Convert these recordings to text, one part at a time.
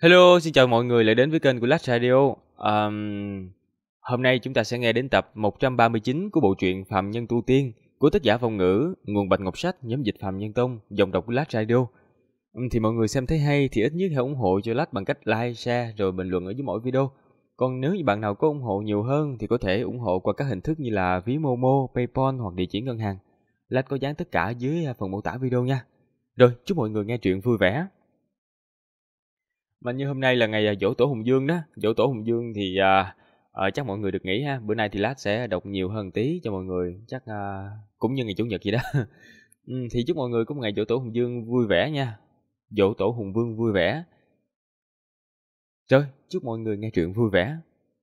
Hello, xin chào mọi người lại đến với kênh của Lách Radio. Hôm nay chúng ta sẽ nghe đến tập 139 của bộ truyện Phàm Nhân Tu Tiên của tác giả Phong Ngữ, nguồn Bạch Ngọc Sách, nhóm dịch Phàm Nhân Tông, dòng đọc của Lách Radio. Thì mọi người xem thấy hay thì ít nhất hãy ủng hộ cho Lách bằng cách like, share rồi bình luận ở dưới mỗi video. Còn nếu như bạn nào có ủng hộ nhiều hơn thì có thể ủng hộ qua các hình thức như là ví Momo, PayPal hoặc địa chỉ ngân hàng. Lách có dán tất cả dưới phần mô tả video nha. Rồi, chúc mọi người nghe truyện vui vẻ. Mà như hôm nay là ngày giỗ tổ Hùng Vương đó, giỗ tổ Hùng Vương thì chắc mọi người được nghỉ ha. Bữa nay thì lát sẽ đọc nhiều hơn tí cho mọi người, chắc cũng như ngày chủ nhật vậy đó. Thì chúc mọi người có một ngày giỗ tổ Hùng Vương vui vẻ nha. Giỗ tổ Hùng Vương vui vẻ. Rồi, chúc mọi người nghe truyện vui vẻ.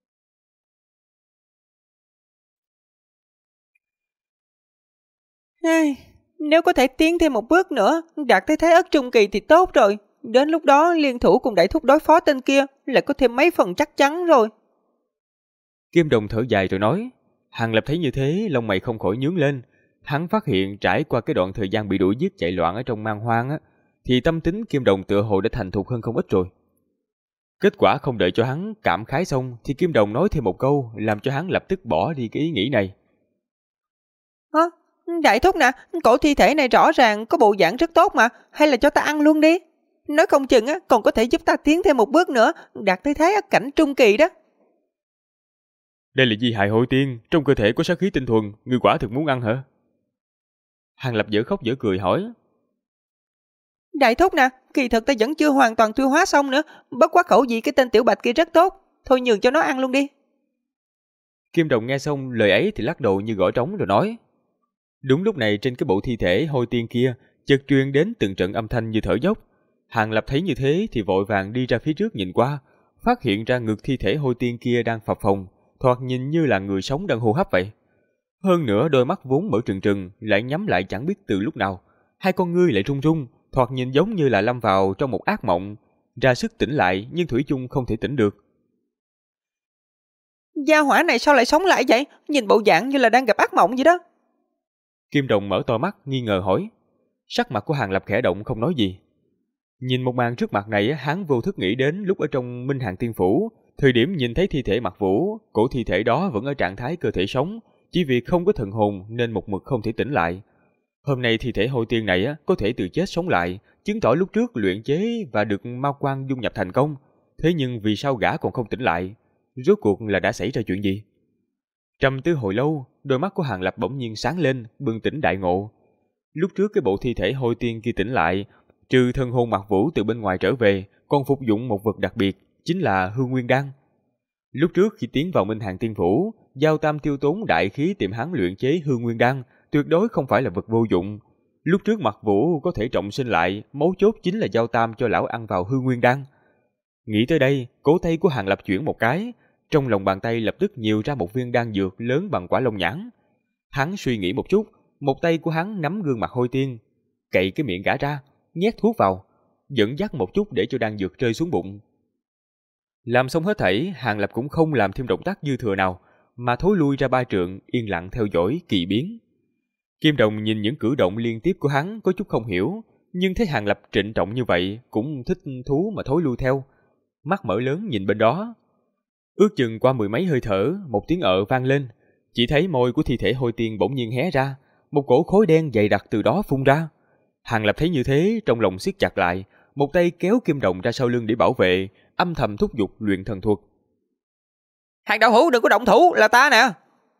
Nếu có thể tiến thêm một bước nữa, đạt tới Thái Ất Trung Kỳ thì tốt rồi. Đến lúc đó liên thủ cùng Đại Thúc đối phó tên kia lại có thêm mấy phần chắc chắn rồi. Kim Đồng thở dài rồi nói. Hàng Lập thấy như thế, lông mày không khỏi nhướng lên. Hắn phát hiện trải qua cái đoạn thời gian bị đuổi giết chạy loạn ở trong man hoang á, thì tâm tính Kim Đồng tựa hồ đã thành thục hơn không ít rồi. Kết quả không đợi cho hắn cảm khái xong thì Kim Đồng nói thêm một câu làm cho hắn lập tức bỏ đi cái ý nghĩ này. Hả? Đại Thúc nè, cổ thi thể này rõ ràng có bộ dạng rất tốt mà, hay là cho ta ăn luôn đi. Nói không chừng còn có thể giúp ta tiến thêm một bước nữa, đạt tới Thái Ất cảnh Trung Kỳ đó. Đây là di hại hội tiên, trong cơ thể có sát khí tinh thuần, ngươi quả thực muốn ăn hả? Hàng Lập dở khóc dở cười hỏi. Đại Thúc nè, kỳ thực ta vẫn chưa hoàn toàn tiêu hóa xong nữa, bất quá khẩu vị cái tên Tiểu Bạch kia rất tốt, thôi nhường cho nó ăn luôn đi. Kim Đồng nghe xong lời ấy thì lắc đầu như gõ trống rồi nói. Đúng lúc này trên cái bộ thi thể hôi tiên kia chợt truyền đến từng trận âm thanh như thở dốc. Hàng Lập thấy như thế thì vội vàng đi ra phía trước nhìn qua, phát hiện ra ngực thi thể hôi tiên kia đang phập phồng, thoạt nhìn như là người sống đang hô hấp vậy. Hơn nữa đôi mắt vốn mở trừng trừng lại nhắm lại chẳng biết từ lúc nào, hai con ngươi lại run run, thoạt nhìn giống như là lâm vào trong một ác mộng, ra sức tỉnh lại nhưng thủy chung không thể tỉnh được. Gia hỏa này sao lại sống lại vậy? Nhìn bộ dạng như là đang gặp ác mộng vậy đó. Kim Đồng mở to mắt nghi ngờ hỏi. Sắc mặt của Hàng Lập khẽ động không nói gì. Nhìn một màn trước mặt này, hắn vô thức nghĩ đến lúc ở trong Minh Hàn Tiên Phủ, thời điểm nhìn thấy thi thể Mạc Vũ, cổ thi thể đó vẫn ở trạng thái cơ thể sống, chỉ vì không có thần hồn nên một mực không thể tỉnh lại. Hôm nay thi thể hôi tiên này có thể từ chết sống lại, chứng tỏ lúc trước luyện chế và được ma quang dung nhập thành công. Thế nhưng vì sao gã còn không tỉnh lại? Rốt cuộc là đã xảy ra chuyện gì? Trầm tư hồi lâu, đôi mắt của Hàng Lập bỗng nhiên sáng lên, bừng tỉnh đại ngộ. Lúc trước cái bộ thi thể hôi tiên kia tỉnh lại, trừ thân hồn Mạc Vũ từ bên ngoài trở về, còn phục dụng một vật đặc biệt, chính là Hương Nguyên Đan. Lúc trước khi tiến vào Minh Hàn Tiên Phủ, Giao Tam tiêu tốn đại khí tìm hắn luyện chế Hương Nguyên Đan, tuyệt đối không phải là vật vô dụng. Lúc trước Mạc Vũ có thể trọng sinh lại, mấu chốt chính là Giao Tam cho lão ăn vào Hương Nguyên Đan. Nghĩ tới đây, cổ tay của Hàng Lập chuyển một cái, trong lòng bàn tay lập tức nhiều ra một viên đan dược lớn bằng quả lông nhãn. Hắn suy nghĩ một chút, một tay của hắn nắm gương mặt hôi tiên, cậy cái miệng gã ra, nhét thuốc vào, dẫn dắt một chút để cho đan dược rơi xuống bụng. Làm xong hết thảy, Hàng Lập cũng không làm thêm động tác dư thừa nào, mà thối lui ra 3 trượng, yên lặng theo dõi kỳ biến. Kim Đồng nhìn những cử động liên tiếp của hắn có chút không hiểu, nhưng thấy Hàng Lập trịnh trọng như vậy, cũng thích thú mà thối lui theo, mắt mở lớn nhìn bên đó. Ước chừng qua mười mấy hơi thở, một tiếng vang lên, chỉ thấy môi của thi thể hôi tiên bỗng nhiên hé ra, một cổ khối đen dày đặc từ đó phun ra. Hàng Lập thấy như thế, trong lòng siết chặt lại, một tay kéo Kim Đồng ra sau lưng để bảo vệ, âm thầm thúc giục luyện thần thuật. Hàng đạo hữu đừng có động thủ, là ta nè.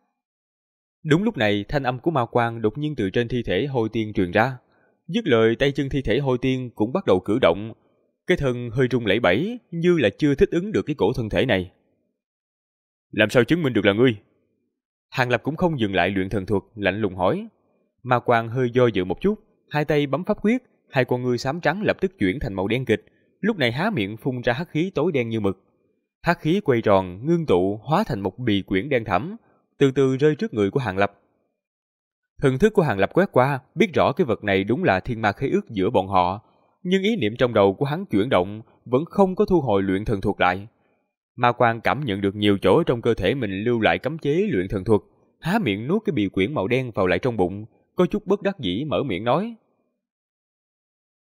Đúng lúc này, thanh âm của ma quang đột nhiên từ trên thi thể hôi tiên truyền ra. Dứt lời, tay chân thi thể hôi tiên cũng bắt đầu cử động, cái thân hơi rung lẩy bẩy, như là chưa thích ứng được cái cổ thân thể này. Làm sao chứng minh được là ngươi? Hàng Lập cũng không dừng lại luyện thần thuật, lạnh lùng hỏi. Ma quang hơi do dự một chút, hai tay bấm pháp quyết, hai con ngươi xám trắng lập tức chuyển thành màu đen kịch, lúc này há miệng phun ra hắc khí tối đen như mực. Hắc khí quay tròn, ngưng tụ, hóa thành một bì quyển đen thẫm, từ từ rơi trước người của Hàng Lập. Thần thức của Hàng Lập quét qua, biết rõ cái vật này đúng là thiên ma khế ước giữa bọn họ, nhưng ý niệm trong đầu của hắn chuyển động, vẫn không có thu hồi luyện thần thuật lại. Ma quang cảm nhận được nhiều chỗ trong cơ thể mình lưu lại cấm chế luyện thần thuật, há miệng nuốt cái bì quyển màu đen vào lại trong bụng, có chút bất đắc dĩ mở miệng nói.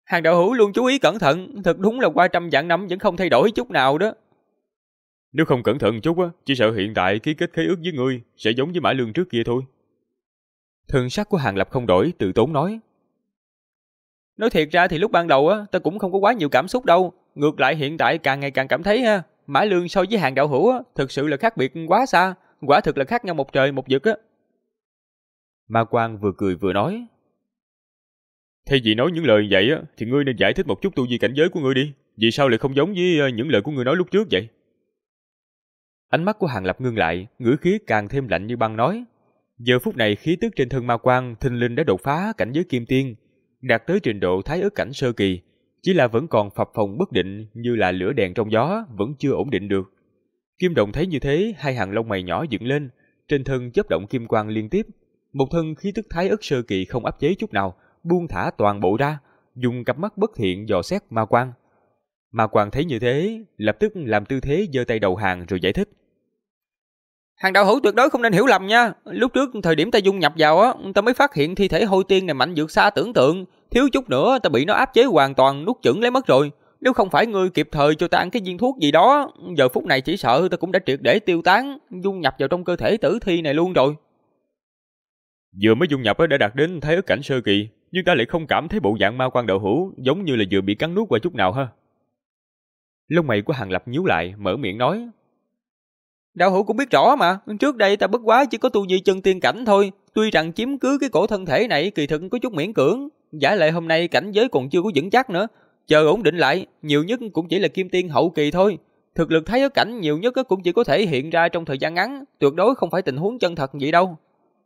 Hàng đạo hữu luôn chú ý cẩn thận, thật đúng là qua trăm vạn năm vẫn không thay đổi chút nào đó. Nếu không cẩn thận chút á, chỉ sợ hiện tại ký kết khế ước với ngươi sẽ giống với Mã Lương trước kia thôi. Thần sắc của Hàng Lập không đổi, tự tốn nói. Nói thiệt ra thì lúc ban đầu á, ta cũng không có quá nhiều cảm xúc đâu. Ngược lại hiện tại càng ngày càng cảm thấy ha, Mã Lương so với Hàng đạo hữu á, thực sự là khác biệt quá xa, quả thực là khác nhau một trời một vực á. Ma Quang vừa cười vừa nói. Thay vì nói những lời vậy á, thì ngươi nên giải thích một chút tu vi cảnh giới của ngươi đi. Vì sao lại không giống với những lời của ngươi nói lúc trước vậy? Ánh mắt của Hàng Lập ngưng lại, ngữ khí càng thêm lạnh như băng nói. Giờ phút này khí tức trên thân Ma Quang thình lình đã đột phá cảnh giới kim tiên, đạt tới trình độ thái ức cảnh sơ kỳ, chỉ là vẫn còn phập phồng bất định như là lửa đèn trong gió, vẫn chưa ổn định được. Kim Đồng thấy như thế, hai hàng lông mày nhỏ dựng lên, trên thân chớp động kim quang liên tiếp, một thân khí tức thái ức sơ kỳ không áp chế chút nào, buông thả toàn bộ ra, dùng cặp mắt bất thiện dò xét Ma Quang. Ma Quang thấy như thế, lập tức làm tư thế giơ tay đầu hàng rồi giải thích. Hàng đạo hữu tuyệt đối không nên hiểu lầm nha. Lúc trước thời điểm ta dung nhập vào á, ta mới phát hiện thi thể hôi tiên này mạnh vượt xa tưởng tượng, thiếu chút nữa ta bị nó áp chế hoàn toàn, nuốt chửng lấy mất rồi. Nếu không phải ngươi kịp thời cho ta ăn cái viên thuốc gì đó, giờ phút này chỉ sợ ta cũng đã triệt để tiêu tán, dung nhập vào trong cơ thể tử thi này luôn rồi. Vừa mới dung nhập đã đạt đến thái ức cảnh sơ kỳ, nhưng ta lại không cảm thấy bộ dạng Ma Quang đạo hữu giống như là vừa bị cắn nuốt qua chút nào ha. Lông mày của Hàng Lập nhíu lại, mở miệng nói. Đạo hữu cũng biết rõ mà, trước đây ta bất quá chỉ có tu vi chân tiên cảnh thôi, tuy rằng chiếm cứ cái cổ thân thể này kỳ thực có chút miễn cưỡng, giả lại hôm nay cảnh giới còn chưa có vững chắc nữa, chờ ổn định lại, nhiều nhất cũng chỉ là kim tiên hậu kỳ thôi. Thực lực thái ức cảnh nhiều nhất cũng chỉ có thể hiện ra trong thời gian ngắn, tuyệt đối không phải tình huống chân thật vậy đâu.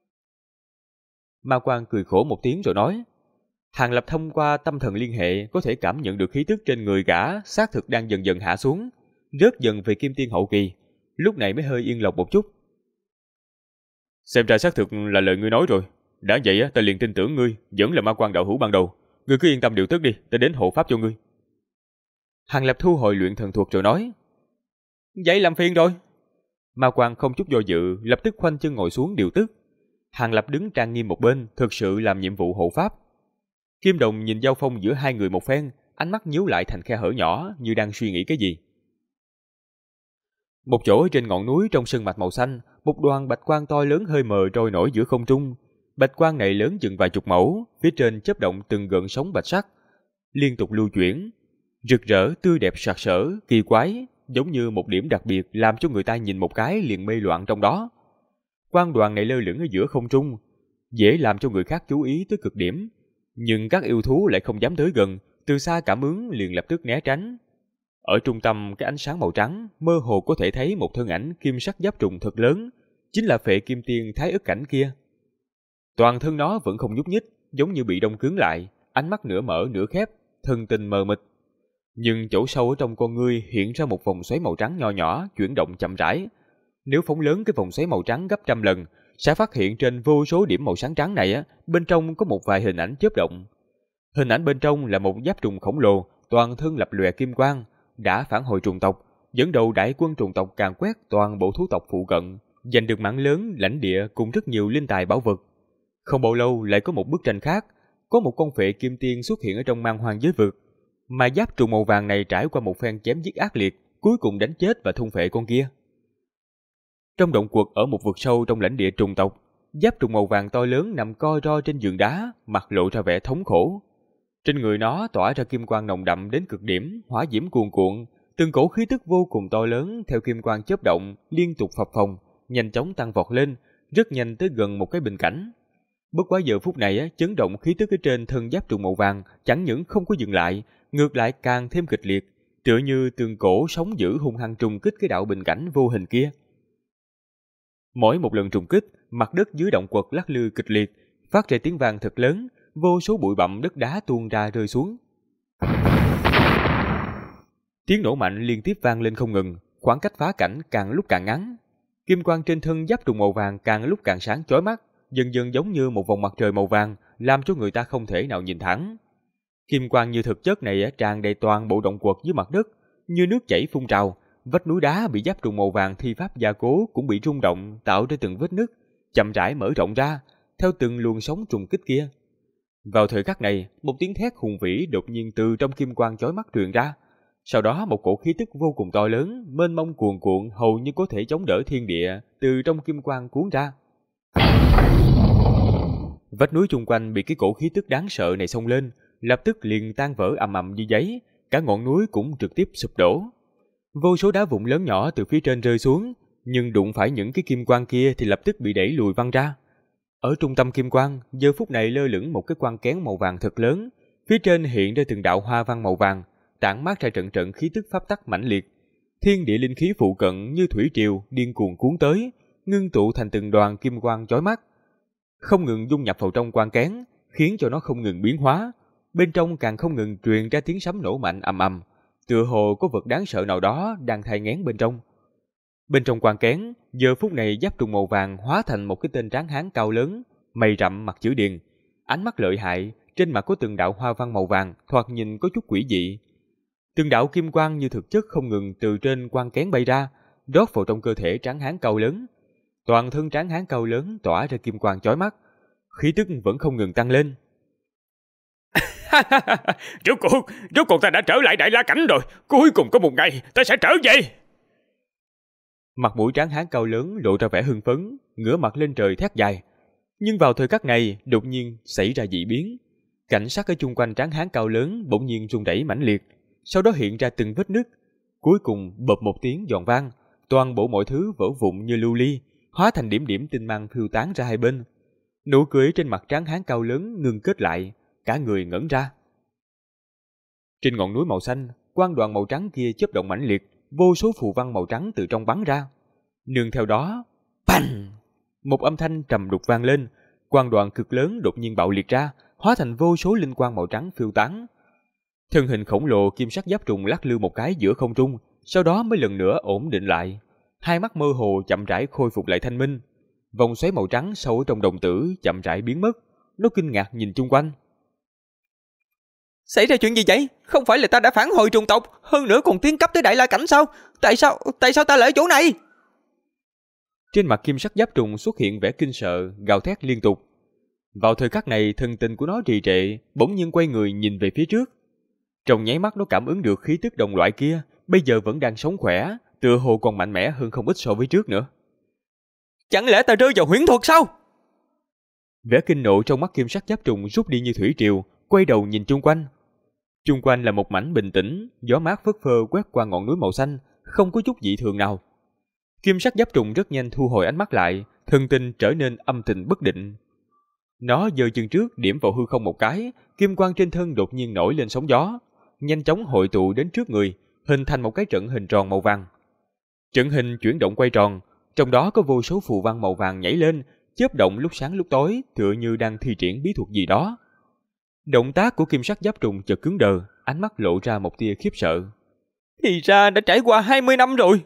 Ma Quang cười khổ một tiếng rồi nói. Hàng Lập thông qua tâm thần liên hệ có thể cảm nhận được khí tức trên người gã xác thực đang dần dần hạ xuống, rớt dần về kim tiên hậu kỳ, lúc này mới hơi yên lòng một chút. Xem ra xác thực là lời ngươi nói rồi. Đã vậy ta liền tin tưởng ngươi vẫn là Ma Quang đạo hữu ban đầu. Ngươi cứ yên tâm điều tức đi, ta đến hộ pháp cho ngươi. Hàng Lập thu hồi luyện thần thuật rồi nói. Vậy làm phiền rồi. Ma Quang không chút do dự, lập tức khoanh chân ngồi xuống điều tức. Hàng Lập đứng trang nghiêm một bên, thực sự làm nhiệm vụ hộ pháp. Kim Đồng nhìn giao phong giữa hai người một phen, ánh mắt nhíu lại thành khe hở nhỏ như đang suy nghĩ cái gì. Một chỗ trên ngọn núi trong sơn mạch màu xanh, một đoàn bạch quang to lớn hơi mờ trôi nổi giữa không trung. Bạch quang này lớn chừng vài chục mẫu, phía trên chớp động từng gợn sóng bạch sắc, liên tục lưu chuyển, rực rỡ, tươi đẹp sặc sỡ, kỳ quái, giống như một điểm đặc biệt làm cho người ta nhìn một cái liền mê loạn trong đó. Quang đoàn này lơ lửng ở giữa không trung, dễ làm cho người khác chú ý tới cực điểm, nhưng các yêu thú lại không dám tới gần, từ xa cảm ứng liền lập tức né tránh. Ở trung tâm cái ánh sáng màu trắng, mơ hồ có thể thấy một thân ảnh kim sắc giáp trùng thật lớn, chính là Phệ Kim Tiên thái ức cảnh kia. Toàn thân nó vẫn không nhúc nhích, giống như bị đông cứng lại, ánh mắt nửa mở nửa khép, thần tình mờ mịt. Nhưng chỗ sâu ở trong con ngươi hiện ra một vòng xoáy màu trắng nho nhỏ, chuyển động chậm rãi. Nếu phóng lớn cái vòng xoáy màu trắng gấp trăm lần, sẽ phát hiện trên vô số điểm màu sáng trắng này bên trong có một vài hình ảnh chớp động. Hình ảnh bên trong là một giáp trùng khổng lồ, toàn thân lập lòe kim quang, đã phản hồi trùng tộc, dẫn đầu đại quân trùng tộc càn quét toàn bộ thú tộc phụ cận, giành được mảng lớn lãnh địa cùng rất nhiều linh tài bảo vật. Không bao lâu lại có một bức tranh khác, có một con Phệ Kim Tiên xuất hiện ở trong man hoang giới vực, mà giáp trùng màu vàng này trải qua một phen chém giết ác liệt, cuối cùng đánh chết và thôn phệ con kia. Trong động quật ở một vực sâu trong lãnh địa trùng tộc, giáp trùng màu vàng to lớn nằm co ro trên giường đá, mặt lộ ra vẻ thống khổ. Trên người nó tỏa ra kim quang nồng đậm đến cực điểm, hỏa diễm cuồn cuộn, từng cổ khí tức vô cùng to lớn theo kim quang chớp động, liên tục phập phồng, nhanh chóng tăng vọt lên, rất nhanh tới gần một cái bình cảnh. Bất quá giờ phút này chấn động khí tức ở trên thân giáp trùng màu vàng chẳng những không có dừng lại, ngược lại càng thêm kịch liệt, tựa như từng cổ sóng dữ hung hăng trùng kích cái đạo bình cảnh vô hình kia. Mỗi một lần trùng kích, mặt đất dưới động quật lắc lư kịch liệt, phát ra tiếng vang thật lớn, vô số bụi bặm đất đá tuôn ra rơi xuống. Tiếng nổ mạnh liên tiếp vang lên không ngừng, khoảng cách phá cảnh càng lúc càng ngắn. Kim quang trên thân giáp trùng màu vàng càng lúc càng sáng chói mắt, dần dần giống như một vòng mặt trời màu vàng, làm cho người ta không thể nào nhìn thẳng. Kim quang như thực chất này tràn đầy toàn bộ động quật dưới mặt đất, như nước chảy phun trào, vách núi đá bị giáp trùng màu vàng thi pháp gia cố cũng bị rung động, tạo ra từng vết nứt, chậm rãi mở rộng ra theo từng luồng sóng trùng kích kia. Vào thời khắc này, một tiếng thét hùng vĩ đột nhiên từ trong kim quang chói mắt truyền ra. Sau đó một cổ khí tức vô cùng to lớn, mênh mông cuồn cuộn hầu như có thể chống đỡ thiên địa từ trong kim quang cuốn ra. Vách núi chung quanh bị cái cổ khí tức đáng sợ này xông lên, lập tức liền tan vỡ ầm ầm như giấy, cả ngọn núi cũng trực tiếp sụp đổ. Vô số đá vụn lớn nhỏ từ phía trên rơi xuống, nhưng đụng phải những cái kim quang kia thì lập tức bị đẩy lùi văng ra. Ở trung tâm kim quang, giờ phút này lơ lửng một cái quan kén màu vàng thật lớn, phía trên hiện ra từng đạo hoa văn màu vàng, tản mát ra trận trận khí tức pháp tắc mãnh liệt. Thiên địa linh khí phụ cận như thủy triều điên cuồng cuốn tới, ngưng tụ thành từng đoàn kim quang chói mắt, không ngừng dung nhập vào trong quan kén, khiến cho nó không ngừng biến hóa. Bên trong càng không ngừng truyền ra tiếng sấm nổ mạnh ầm ầm, tựa hồ có vật đáng sợ nào đó đang thai nghén bên trong. Bên trong quan kén, giờ phút này giáp trùng màu vàng hóa thành một cái tên tráng hán cao lớn, mày rậm mặt chữ điền, ánh mắt lợi hại, trên mặt có từng đạo hoa văn màu vàng, thoạt nhìn có chút quỷ dị. Từng đạo kim quang như thực chất không ngừng từ trên quan kén bay ra, đốt vào trong cơ thể tráng hán cao lớn. Toàn thân tráng hán cao lớn tỏa ra kim quang chói mắt, khí tức vẫn không ngừng tăng lên. Rốt cuộc ta đã trở lại Đại La Cảnh rồi. Cuối cùng có một ngày ta sẽ trở về. Mặt mũi tráng hán cao lớn lộ ra vẻ hưng phấn, ngửa mặt lên trời thét dài. Nhưng vào thời khắc này, đột nhiên xảy ra dị biến. Cảnh sắc ở chung quanh tráng hán cao lớn bỗng nhiên rung rẩy mãnh liệt, sau đó hiện ra từng vết nứt. Cuối cùng bộp một tiếng giòn vang, toàn bộ mọi thứ vỡ vụn như lưu ly, hóa thành điểm điểm tinh mang phiêu tán ra hai bên. Nụ cười trên mặt tráng hán cao lớn ngưng kết lại, cả người ngẩn ra. Trên ngọn núi màu xanh, quang đoàn màu trắng kia chớp động mãnh liệt, vô số phù văn màu trắng từ trong bắn ra. Nương theo đó, bành! Một âm thanh trầm đục vang lên, quang đoàn cực lớn đột nhiên bạo liệt ra, hóa thành vô số linh quang màu trắng phiêu tán. Thân hình khổng lồ kim sắc giáp trùng lắc lư một cái giữa không trung, sau đó mới lần nữa ổn định lại. Hai mắt mơ hồ chậm rãi khôi phục lại thanh minh. Vòng xoáy màu trắng sâu ở trong đồng tử chậm rãi biến mất. Nó kinh ngạc nhìn chung quanh. Xảy ra chuyện gì vậy? Không phải là ta đã phản hồi trùng tộc, hơn nữa còn tiến cấp tới Đại La Cảnh sao? Tại sao ta lại ở chỗ này? Trên mặt kim sắc giáp trùng xuất hiện vẻ kinh sợ, gào thét liên tục. Vào thời khắc này, thần tình của nó trì trệ, bỗng nhiên quay người nhìn về phía trước. Trong nháy mắt nó cảm ứng được khí tức đồng loại kia, bây giờ vẫn đang sống khỏe, tựa hồ còn mạnh mẽ hơn không ít so với trước nữa. Chẳng lẽ ta rơi vào huyễn thuật sao? Vẻ kinh nộ trong mắt kim sắc giáp trùng rút đi như thủy triều, quay đầu nhìn chung quanh. Chung quanh là một mảnh bình tĩnh, gió mát phất phơ quét qua ngọn núi màu xanh, không có chút dị thường nào. Kim sắc giáp trùng rất nhanh thu hồi ánh mắt lại, thần tình trở nên âm tình bất định. Nó giơ chân trước điểm vào hư không một cái, kim quang trên thân đột nhiên nổi lên sóng gió, nhanh chóng hội tụ đến trước người, hình thành một cái trận hình tròn màu vàng. Trận hình chuyển động quay tròn, trong đó có vô số phù văn màu vàng nhảy lên, chớp động lúc sáng lúc tối, tựa như đang thi triển bí thuật gì đó. Động tác của kim sắc giáp trùng chợt cứng đờ, ánh mắt lộ ra một tia khiếp sợ. Thì ra đã trải qua 20 năm rồi.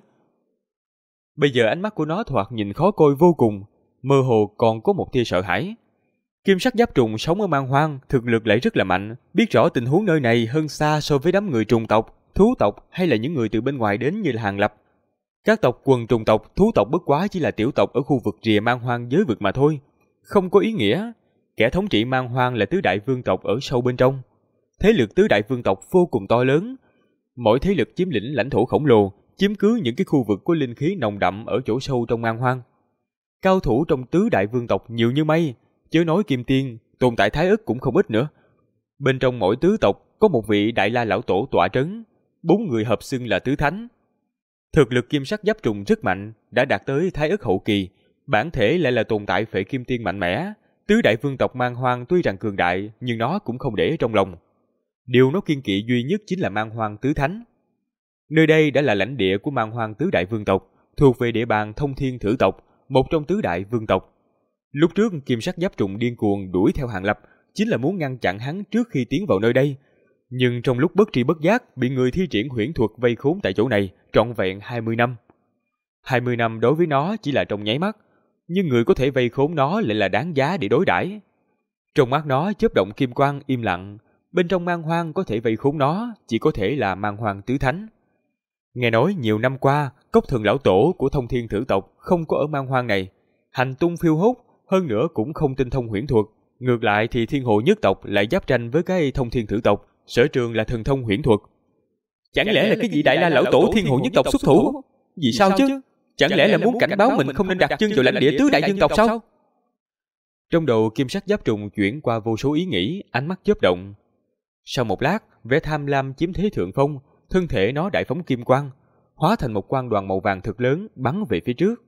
Bây giờ ánh mắt của nó thoạt nhìn khó coi vô cùng, mơ hồ còn có một tia sợ hãi. Kim sắc giáp trùng sống ở Man Hoang, thực lực lại rất là mạnh, biết rõ tình huống nơi này hơn xa so với đám người trùng tộc, thú tộc hay là những người từ bên ngoài đến như là Hàng Lập. Các tộc quần trùng tộc, thú tộc bất quá chỉ là tiểu tộc ở khu vực rìa Man Hoang giới vực mà thôi, không có ý nghĩa. Kẻ thống trị Man Hoang là tứ đại vương tộc ở sâu bên trong. Thế lực tứ đại vương tộc vô cùng to lớn, mỗi thế lực chiếm lĩnh lãnh thổ khổng lồ, chiếm cứ những cái khu vực có linh khí nồng đậm ở chỗ sâu trong Man Hoang. Cao thủ trong tứ đại vương tộc nhiều như mây, chớ nói Kim Tiên, tồn tại Thái Ức cũng không ít nữa. Bên trong mỗi tứ tộc có một vị Đại La lão tổ tọa trấn, 4 người hợp xưng là tứ thánh. Thực lực kim sắc giáp trùng rất mạnh, đã đạt tới Thái Ức hậu kỳ, bản thể lại là tồn tại Phệ Kim Tiên mạnh mẽ. Tứ đại vương tộc Man Hoang tuy rằng cường đại, nhưng nó cũng không để trong lòng. Điều nó kiên kỵ duy nhất chính là Man Hoang tứ thánh. Nơi đây đã là lãnh địa của Man Hoang tứ đại vương tộc, thuộc về địa bàn Thông Thiên Thử tộc, một trong tứ đại vương tộc. Lúc trước kim sắc giáp trùng điên cuồng đuổi theo Hàng Lập, chính là muốn ngăn chặn hắn trước khi tiến vào nơi đây. Nhưng trong lúc bất tri bất giác, bị người thi triển huyễn thuật vây khốn tại chỗ này, trọn vẹn 20 năm. 20 năm đối với nó chỉ là trong nháy mắt, nhưng người có thể vây khốn nó lại là đáng giá để đối đãi. Trong mắt nó chớp động kim quang im lặng, bên trong Man Hoang có thể vây khốn nó, chỉ có thể là Man Hoang tứ thánh. Nghe nói nhiều năm qua, Cốc Thần lão tổ của Thông Thiên Thử tộc không có ở Man Hoang này, hành tung phiêu hốt, hơn nữa cũng không tinh thông huyễn thuật, Ngược lại thì Thiên Hồ nhất tộc lại giáp tranh với cái Thông Thiên Thử tộc, sở trường là thần thông huyễn thuật. Chẳng lẽ là cái vị Đại La lão tổ Thiên Hồ nhất tộc xuất thủ? Vì sao chứ? Chẳng lẽ là muốn cảnh báo mình không nên đặt chân vào lãnh địa tứ đại dân tộc sao? Trong đầu Kim Sắc Giáp Trùng chuyển qua vô số ý nghĩ, ánh mắt chớp động. Sau một lát, vẻ tham lam chiếm thế thượng phong, thân thể nó đại phóng kim quang, hóa thành một quang đoàn màu vàng thật lớn bắn về phía trước.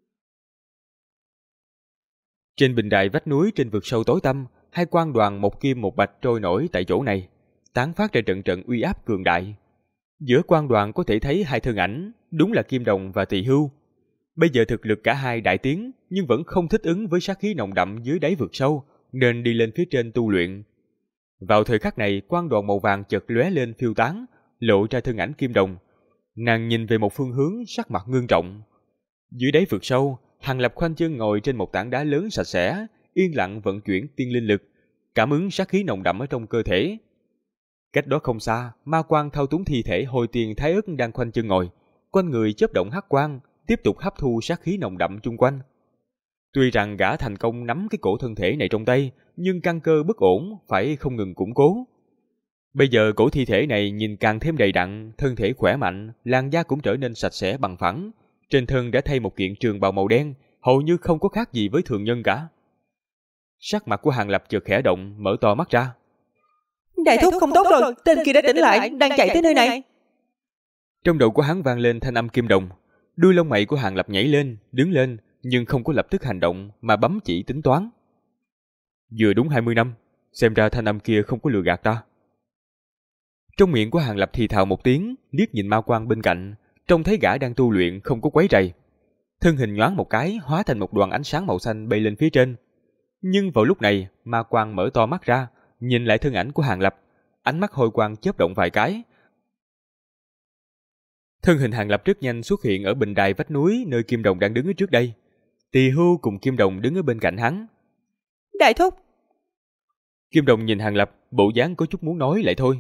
Trên bình đài vách núi trên vực sâu tối tăm, hai quang đoàn một kim một bạch trôi nổi tại chỗ này, tán phát ra trận trận uy áp cường đại. Giữa quang đoàn có thể thấy hai thân ảnh, đúng là Kim Đồng và Tỳ Hưu. Bây giờ thực lực cả hai đại tiến, nhưng vẫn không thích ứng với sát khí nồng đậm dưới đáy vực sâu, nên đi lên phía trên tu luyện. Vào thời khắc này, quang đoàn màu vàng chợt lóe lên phiêu tán, lộ ra thân ảnh Kim Đồng. Nàng nhìn về một phương hướng, sắc mặt ngưng trọng. Dưới đáy vực sâu, Hàn Lập khoanh chân ngồi trên một tảng đá lớn sạch sẽ, yên lặng vận chuyển tiên linh lực, cảm ứng sát khí nồng đậm ở trong cơ thể. Cách đó không xa, ma quang thao túng thi thể Hồi Tiền Thái Ức đang khoanh chân ngồi, quanh người chớp động hắc quang, tiếp tục hấp thu sát khí nồng đậm chung quanh. Tuy rằng gã thành công nắm cái cổ thân thể này trong tay, nhưng căn cơ bất ổn, phải không ngừng củng cố. Bây giờ cổ thi thể này nhìn càng thêm đầy đặn, thân thể khỏe mạnh, làn da cũng trở nên sạch sẽ bằng phẳng. Trên thân đã thay một kiện trường bào màu đen, hầu như không có khác gì với thường nhân cả. Sắc mặt của Hàn Lập chợt khẽ động, mở to mắt ra. Đại thúc không tốt rồi, tên kia đã tỉnh lại, đang chạy tới nơi này. Trong đầu của hắn vang lên thanh âm Kim Đồng. Đuôi lông mày của Hàn Lập nhảy lên, đứng lên, nhưng không có lập tức hành động mà bấm chỉ tính toán. Vừa đúng 20 năm, xem ra thanh âm kia không có lừa gạt ta. Trong miệng của Hàn Lập thì thào một tiếng, liếc nhìn ma quang bên cạnh, trông thấy gã đang tu luyện không có quấy rầy. Thân hình nhoáng một cái, hóa thành một đoàn ánh sáng màu xanh bay lên phía trên. Nhưng vào lúc này, ma quang mở to mắt ra, nhìn lại thân ảnh của Hàn Lập, ánh mắt hồi quang chớp động vài cái. Thân hình Hàn Lập rất nhanh xuất hiện ở bình đài vách núi nơi Kim Đồng đang đứng ở trước đây. Tỳ Hưu cùng Kim Đồng đứng ở bên cạnh hắn. Đại thúc! Kim Đồng nhìn Hàn Lập, bộ dáng có chút muốn nói lại thôi.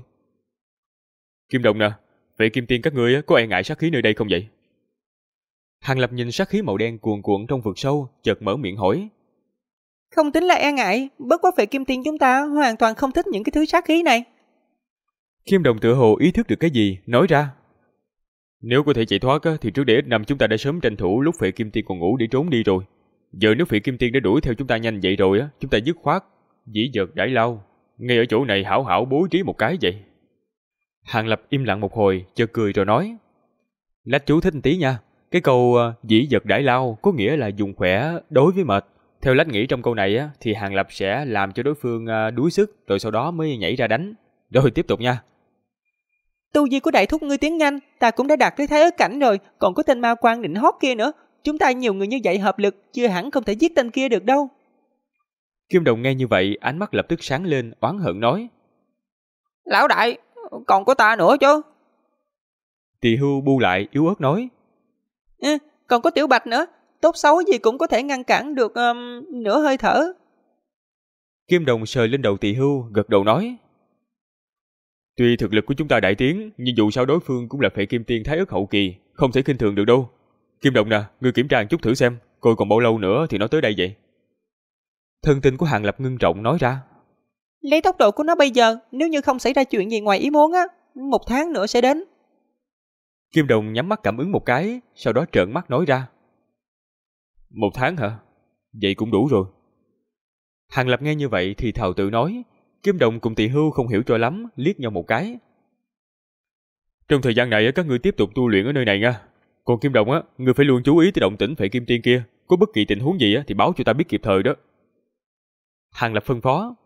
Kim Đồng nè, vậy Kim Tiên các ngươi có e ngại sát khí nơi đây không vậy? Hàn Lập nhìn sát khí màu đen cuồn cuộn trong vực sâu, chợt mở miệng hỏi. Không tính là e ngại, bất quá Phệ Kim Tiên chúng ta hoàn toàn không thích những cái thứ sát khí này. Kim Đồng tựa hồ ý thức được cái gì, nói ra. Nếu có thể chạy thoát thì trước để ít năm chúng ta đã sớm tranh thủ lúc Phệ Kim Tiên còn ngủ để trốn đi rồi. Giờ nếu Phệ Kim Tiên đã đuổi theo chúng ta nhanh vậy rồi chúng ta dứt khoát dĩ dợt đãi lao, ngay ở chỗ này hảo hảo bố trí một cái vậy. Hàn Lập im lặng một hồi, chợt cười rồi nói. Lách chú thích một tí nha. Cái câu dĩ dật đãi lao có nghĩa là dùng khỏe đối với mệt. Theo Lách nghĩ trong câu này thì Hàn Lập sẽ làm cho đối phương đuối sức, rồi sau đó mới nhảy ra đánh. Rồi tiếp tục nha. Tu vi của đại thúc ngươi tiến nhanh, ta cũng đã đạt tới Thái Ức cảnh rồi, còn có tên ma quang định hót kia nữa. Chúng ta nhiều người như vậy hợp lực, chưa hẳn không thể giết tên kia được đâu. Kim Đồng nghe như vậy, ánh mắt lập tức sáng lên, oán hận nói. Lão đại, còn có ta nữa chứ. Tỳ Hưu bu lại, yếu ớt nói. Còn có Tiểu Bạch nữa, tốt xấu gì cũng có thể ngăn cản được nửa hơi thở. Kim Đồng sờ lên đầu Tỳ Hưu, gật đầu nói. Tuy thực lực của chúng ta đại tiến, nhưng dù sao đối phương cũng là Phệ Kim Tiên Thái Ức hậu kỳ, không thể khinh thường được đâu. Kim Đồng nè, ngươi kiểm tra một chút thử xem, coi còn bao lâu nữa thì nó tới đây vậy. Thân tình của Hàn Lập ngưng trọng nói ra. Lấy tốc độ của nó bây giờ, nếu như không xảy ra chuyện gì ngoài ý muốn 1 tháng nữa sẽ đến. Kim Đồng nhắm mắt cảm ứng một cái, sau đó trợn mắt nói ra. 1 tháng hả? Vậy cũng đủ rồi. Hàn Lập nghe như vậy thì thào tự nói. Kim Đồng cùng Tỳ Hưu không hiểu cho lắm, liếc nhau một cái. Trong thời gian này các ngươi tiếp tục tu luyện ở nơi này nha. Còn Kim Đồng ngươi phải luôn chú ý tới động tĩnh Phệ Kim Tiên kia, có bất kỳ tình huống gì thì báo cho ta biết kịp thời đó. Hàn Lập phân phó.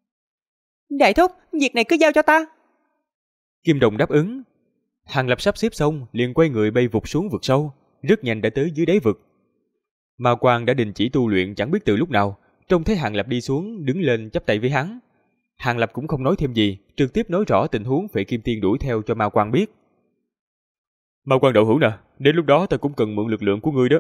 Đại thúc, việc này cứ giao cho ta. Kim Đồng đáp ứng. Hàn Lập sắp xếp xong, liền quay người bay vụt xuống vực sâu, rất nhanh đã tới dưới đáy vực. Ma Quang đã đình chỉ tu luyện chẳng biết từ lúc nào, trông thấy Hàn Lập đi xuống, đứng lên chắp tay với hắn. Hàn Lập cũng không nói thêm gì, trực tiếp nói rõ tình huống Phệ Kim Tiên đuổi theo cho Ma Quang biết. Ma Quang đạo hữu nè, đến lúc đó ta cũng cần mượn lực lượng của ngươi đó.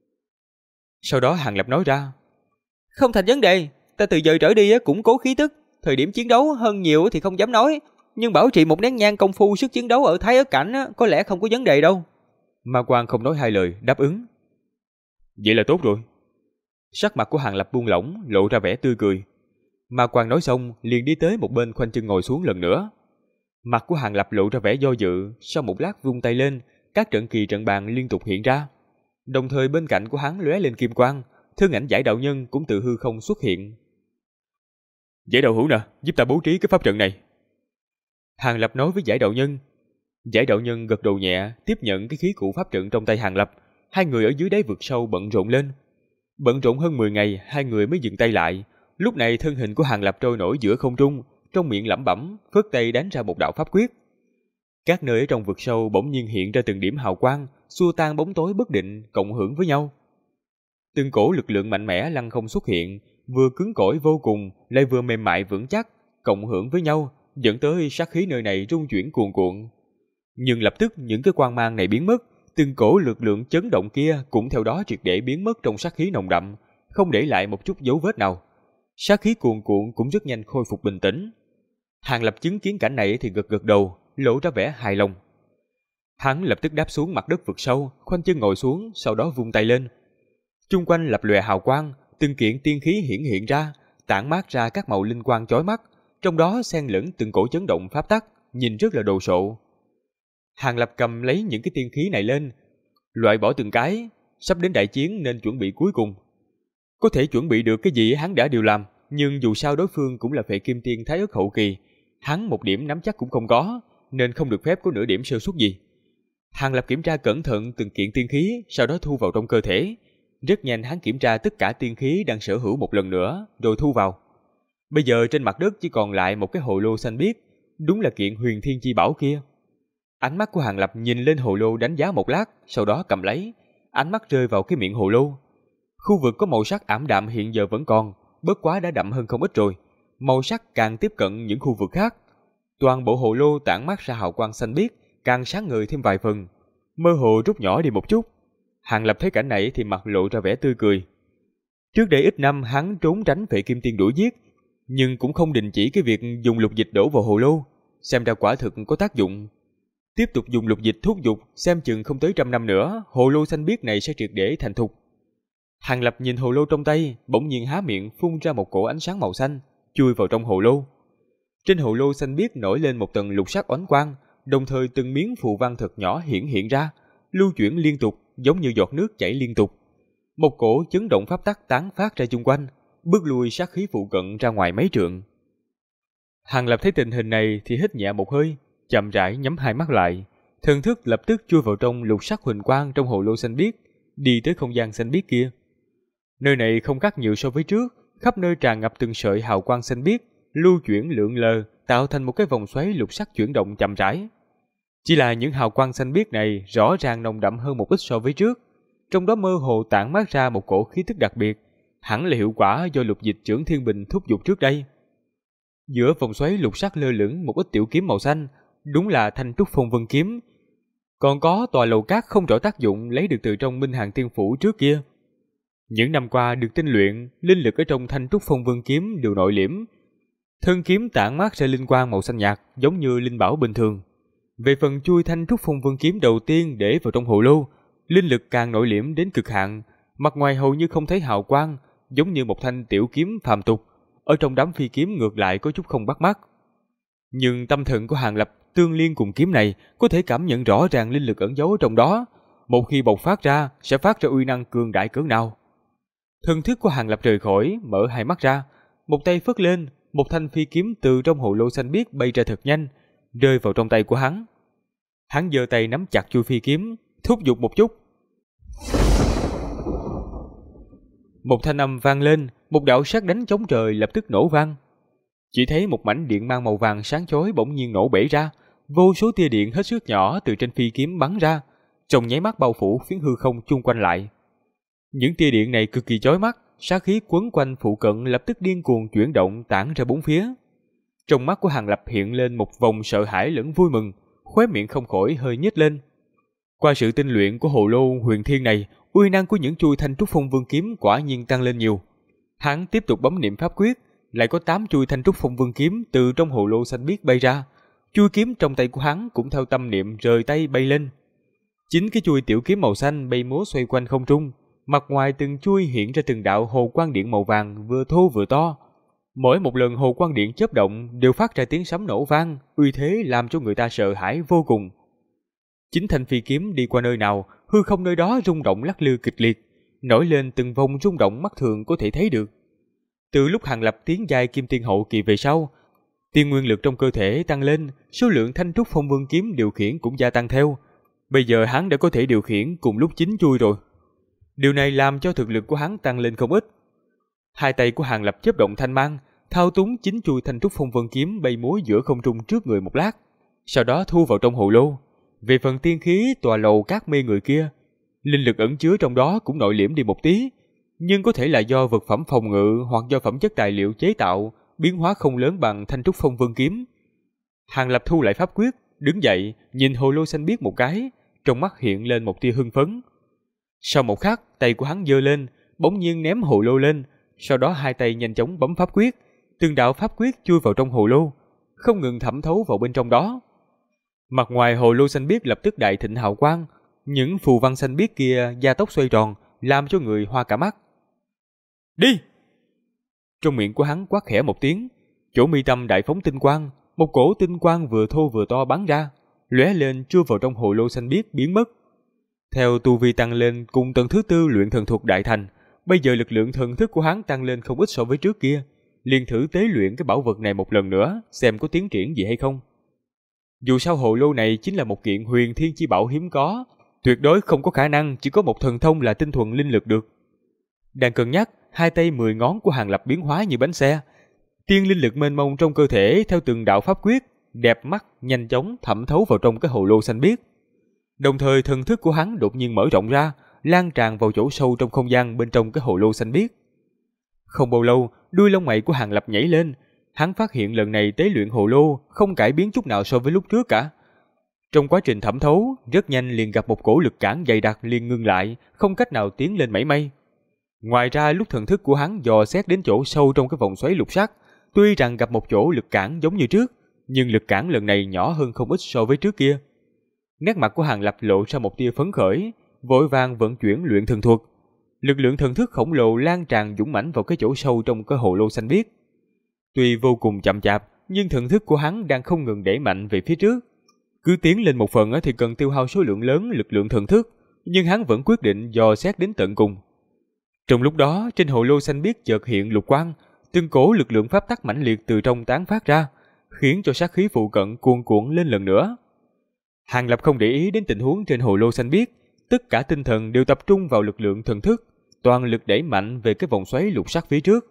Sau đó Hàn Lập nói ra. Không thành vấn đề, ta từ giờ trở đi củng cố khí tức, thời điểm chiến đấu hơn nhiều thì không dám nói, nhưng bảo trì 1 nén nhang công phu sức chiến đấu ở Thái Ức cảnh có lẽ không có vấn đề đâu. Ma Quang không nói hai lời, đáp ứng. Vậy là tốt rồi. Sắc mặt của Hàn Lập buông lỏng, lộ ra vẻ tươi cười. Ma Quan nói xong liền đi tới một bên khoanh chân ngồi xuống lần nữa. Mặt của Hàng Lập lộ ra vẻ do dự, sau một lát vung tay lên, các trận kỳ trận bàn liên tục hiện ra. Đồng thời bên cạnh của hắn lóe lên kim quang, thân ảnh Giải Đạo Nhân cũng từ hư không xuất hiện. Giải Đạo Hữu nè, giúp ta bố trí cái pháp trận này. Hàng Lập nói với Giải Đạo Nhân. Giải Đạo Nhân gật đầu nhẹ, tiếp nhận cái khí cụ pháp trận trong tay Hàng Lập. Hai người ở dưới đáy vực sâu bận rộn lên. Bận rộn hơn 10 ngày, hai người mới dừng tay lại. Lúc này thân hình của Hàng Lập trôi nổi giữa không trung, trong miệng lẩm bẩm, phất tay đánh ra một đạo pháp quyết. Các nơi ở trong vực sâu bỗng nhiên hiện ra từng điểm hào quang, xua tan bóng tối bất định, cộng hưởng với nhau. Từng cổ lực lượng mạnh mẽ lăng không xuất hiện, vừa cứng cỏi vô cùng, lại vừa mềm mại vững chắc, cộng hưởng với nhau, dẫn tới sát khí nơi này rung chuyển cuồn cuộn. Nhưng lập tức những cái quang mang này biến mất, từng cổ lực lượng chấn động kia cũng theo đó triệt để biến mất trong sát khí nồng đậm, không để lại một chút dấu vết nào. Sát khí cuồn cuộn cũng rất nhanh khôi phục bình tĩnh. Hàng Lập chứng kiến cảnh này thì gật gật đầu, lộ ra vẻ hài lòng. Hắn lập tức đáp xuống mặt đất vực sâu, khoanh chân ngồi xuống, sau đó vung tay lên. Chung quanh lập lòe hào quang, từng kiện tiên khí hiển hiện ra, tản mát ra các màu linh quang chói mắt, trong đó xen lẫn từng cổ chấn động pháp tắc, nhìn rất là đồ sộ. Hàng Lập cầm lấy những cái tiên khí này lên, loại bỏ từng cái, sắp đến đại chiến nên chuẩn bị cuối cùng. Có thể chuẩn bị được cái gì hắn đã đều làm, nhưng dù sao đối phương cũng là Phệ Kim Tiên Thái Ức hậu kỳ, hắn một điểm nắm chắc cũng không có, nên không được phép có nửa điểm sơ suất gì. Hàng Lập kiểm tra cẩn thận từng kiện tiên khí, sau đó thu vào trong cơ thể. Rất nhanh hắn kiểm tra tất cả tiên khí đang sở hữu một lần nữa, rồi thu vào. Bây giờ trên mặt đất chỉ còn lại một cái hồ lô xanh biếc, đúng là kiện Huyền Thiên Chi Bảo kia. Ánh mắt của Hàng Lập nhìn lên hồ lô đánh giá một lát, sau đó cầm lấy, ánh mắt rơi vào cái miệng hồ lô. Khu vực có màu sắc ảm đạm hiện giờ vẫn còn, bất quá đã đậm hơn không ít rồi. Màu sắc càng tiếp cận những khu vực khác. Toàn bộ hồ lô tản mát ra hào quang xanh biếc, càng sáng ngời thêm vài phần, mơ hồ rút nhỏ đi một chút. Hàng Lập thấy cảnh này thì mặt lộ ra vẻ tươi cười. Trước đây ít năm hắn trốn tránh Phệ Kim Tiên đuổi giết, nhưng cũng không đình chỉ cái việc dùng lục dịch đổ vào hồ lô, xem ra quả thực có tác dụng. Tiếp tục dùng lục dịch thúc giục, xem chừng không tới 100 năm nữa, hồ lô xanh biếc này sẽ triệt để thành thục. Hàng Lập nhìn hồ lô trong tay, bỗng nhiên há miệng phun ra một cổ ánh sáng màu xanh, chui vào trong hồ lô. Trên hồ lô xanh biếc nổi lên một tầng lục sắc oánh quang, đồng thời từng miếng phù văn thật nhỏ hiện ra, lưu chuyển liên tục, giống như giọt nước chảy liên tục. Một cổ chấn động pháp tắc tán phát ra chung quanh, bước lui sát khí phụ cận ra ngoài mấy trượng. Hàng Lập thấy tình hình này thì hít nhẹ một hơi, chậm rãi nhắm hai mắt lại, thần thức lập tức chui vào trong lục sắc huỳnh quang trong hồ lô xanh biếc, đi tới không gian xanh biếc kia. Nơi này không khác nhiều so với trước, khắp nơi tràn ngập từng sợi hào quang xanh biếc, lưu chuyển lượn lờ, tạo thành một cái vòng xoáy lục sắc chuyển động chậm rãi. Chỉ là những hào quang xanh biếc này rõ ràng nồng đậm hơn một ít so với trước, trong đó mơ hồ tản mát ra một cổ khí tức đặc biệt, hẳn là hiệu quả do lục dịch trưởng Thiên Bình thúc giục trước đây. Giữa vòng xoáy lục sắc lơ lửng một ít tiểu kiếm màu xanh, đúng là Thanh Trúc Phong Vân kiếm. Còn có tòa lầu cát không rõ tác dụng lấy được từ trong Minh Hàn Tiên Phủ trước kia. Những năm qua được tinh luyện, linh lực ở trong Thanh Trúc Phong Vân kiếm đều nội liễm. Thân kiếm tản mát ra linh quang màu xanh nhạt, giống như linh bảo bình thường. Về phần chui Thanh Trúc Phong Vân kiếm đầu tiên để vào trong hồ lô, linh lực càng nội liễm đến cực hạn, mặt ngoài hầu như không thấy hào quang, giống như một thanh tiểu kiếm phàm tục, ở trong đám phi kiếm ngược lại có chút không bắt mắt. Nhưng tâm thần của Hàng Lập tương liên cùng kiếm này có thể cảm nhận rõ ràng linh lực ẩn giấu trong đó, một khi bộc phát ra sẽ phát ra uy năng cường đại cỡ nào. Thần thức của Hàng Lập rời khỏi, mở hai mắt ra, một tay phất lên, một thanh phi kiếm từ trong hồ lô xanh biếc bay ra thật nhanh, rơi vào trong tay của hắn. Hắn giơ tay nắm chặt chuôi phi kiếm, thúc giục một chút. Một thanh âm vang lên, một đạo sét đánh chống trời lập tức nổ vang. Chỉ thấy một mảnh điện mang màu vàng sáng chói bỗng nhiên nổ bể ra, vô số tia điện hết sức nhỏ từ trên phi kiếm bắn ra, trong nháy mắt bao phủ phiến hư không chung quanh lại. Những tia điện này cực kỳ chói mắt, sát khí quấn quanh phụ cận lập tức điên cuồng chuyển động tản ra bốn phía. Trong mắt của Hàng Lập hiện lên một vòng sợ hãi lẫn vui mừng, khóe miệng không khỏi hơi nhếch lên. Qua sự tinh luyện của hồ lô huyền thiên này, uy năng của những chuôi Thanh Trúc Phong Vân kiếm quả nhiên tăng lên nhiều. Hắn tiếp tục bấm niệm pháp quyết, lại có 8 chuôi Thanh Trúc Phong Vân kiếm từ trong hồ lô xanh biếc bay ra. Chuôi kiếm trong tay của hắn cũng theo tâm niệm rời tay bay lên. 9 cái chuôi tiểu kiếm màu xanh bay múa xoay quanh không trung, mặt ngoài từng chuôi hiện ra từng đạo hồ quang điện màu vàng vừa thô vừa to. Mỗi một lần hồ quang điện chớp động đều phát ra tiếng sấm nổ vang, uy thế làm cho người ta sợ hãi vô cùng. Chính thanh phi kiếm đi qua nơi nào, hư không nơi đó rung động lắc lư kịch liệt, nổi lên từng vòng rung động mắt thường có thể thấy được. Từ lúc Hàng Lập tiến giai kim tiên hậu kỳ về sau, tiên nguyên lực trong cơ thể tăng lên, số lượng thanh trúc phong vương kiếm điều khiển cũng gia tăng theo. Bây giờ hắn đã có thể điều khiển cùng lúc 9 chuôi rồi. Điều này làm cho thực lực của hắn tăng lên không ít. Hai tay của Hàng Lập chớp động thanh mang, thao túng 9 chuôi thanh trúc phong vân kiếm bay múa giữa không trung trước người một lát, sau đó thu vào trong hồ lô. Về phần tiên khí tòa lầu các mê người kia, linh lực ẩn chứa trong đó cũng nội liễm đi một tí, nhưng có thể là do vật phẩm phòng ngự hoặc do phẩm chất tài liệu chế tạo, biến hóa không lớn bằng thanh trúc phong vân kiếm. Hàng Lập thu lại pháp quyết, đứng dậy, nhìn hồ lô xanh biếc một cái, trong mắt hiện lên một tia hưng phấn. Sau một khắc, tay của hắn giơ lên, bỗng nhiên ném hồ lô lên, sau đó hai tay nhanh chóng bấm pháp quyết, từng đạo pháp quyết chui vào trong hồ lô, không ngừng thẩm thấu vào bên trong đó. Mặt ngoài hồ lô xanh biếc lập tức đại thịnh hào quang, những phù văn xanh biếc kia gia tốc xoay tròn, làm cho người hoa cả mắt. Đi! Trong miệng của hắn quát khẽ một tiếng, chỗ mi tâm đại phóng tinh quang, một cổ tinh quang vừa thô vừa to bắn ra, lóe lên chui vào trong hồ lô xanh biếc biến mất. Theo tu vi tăng lên cùng tầng thứ 4 luyện thần thuật đại thành, bây giờ lực lượng thần thức của hắn tăng lên không ít so với trước kia, liền thử tế luyện cái bảo vật này một lần nữa, xem có tiến triển gì hay không. Dù sao hồ lô này chính là một kiện huyền thiên chi bảo hiếm có, tuyệt đối không có khả năng chỉ có một thần thông là tinh thuần linh lực được. Đang cân nhắc, hai tay 10 ngón của Hàng Lập biến hóa như bánh xe, tiên linh lực mênh mông trong cơ thể theo từng đạo pháp quyết, đẹp mắt nhanh chóng thẩm thấu vào trong cái hồ lô xanh biếc. Đồng thời thần thức của hắn đột nhiên mở rộng ra, lan tràn vào chỗ sâu trong không gian bên trong cái hồ lô xanh biếc. Không bao lâu, đuôi lông mày của Hàng Lập nhảy lên, hắn phát hiện lần này tế luyện hồ lô không cải biến chút nào so với lúc trước cả. Trong quá trình thẩm thấu, rất nhanh liền gặp một cổ lực cản dày đặc liền ngưng lại, không cách nào tiến lên mảy may. Ngoài ra lúc thần thức của hắn dò xét đến chỗ sâu trong cái vòng xoáy lục sắc, tuy rằng gặp một chỗ lực cản giống như trước, nhưng lực cản lần này nhỏ hơn không ít so với trước kia. Nét mặt của Hàng Lập lộ ra một tia phấn khởi, vội vàng vận chuyển luyện thần thuật. Lực lượng thần thức khổng lồ lan tràn dũng mãnh vào cái chỗ sâu trong cái hồ lô xanh biếc. Tuy vô cùng chậm chạp, nhưng thần thức của hắn đang không ngừng đẩy mạnh về phía trước. Cứ tiến lên một phần thì cần tiêu hao số lượng lớn lực lượng thần thức, nhưng hắn vẫn quyết định dò xét đến tận cùng. Trong lúc đó, trên hồ lô xanh biếc chợt hiện lục quang, từng cổ lực lượng pháp tắc mãnh liệt từ trong tán phát ra, khiến cho sát khí phụ cận cuồn cuộn lên lần nữa. Hàng Lập không để ý đến tình huống trên hồ lô xanh biếc, tất cả tinh thần đều tập trung vào lực lượng thần thức, toàn lực đẩy mạnh về cái vòng xoáy lục sắc phía trước.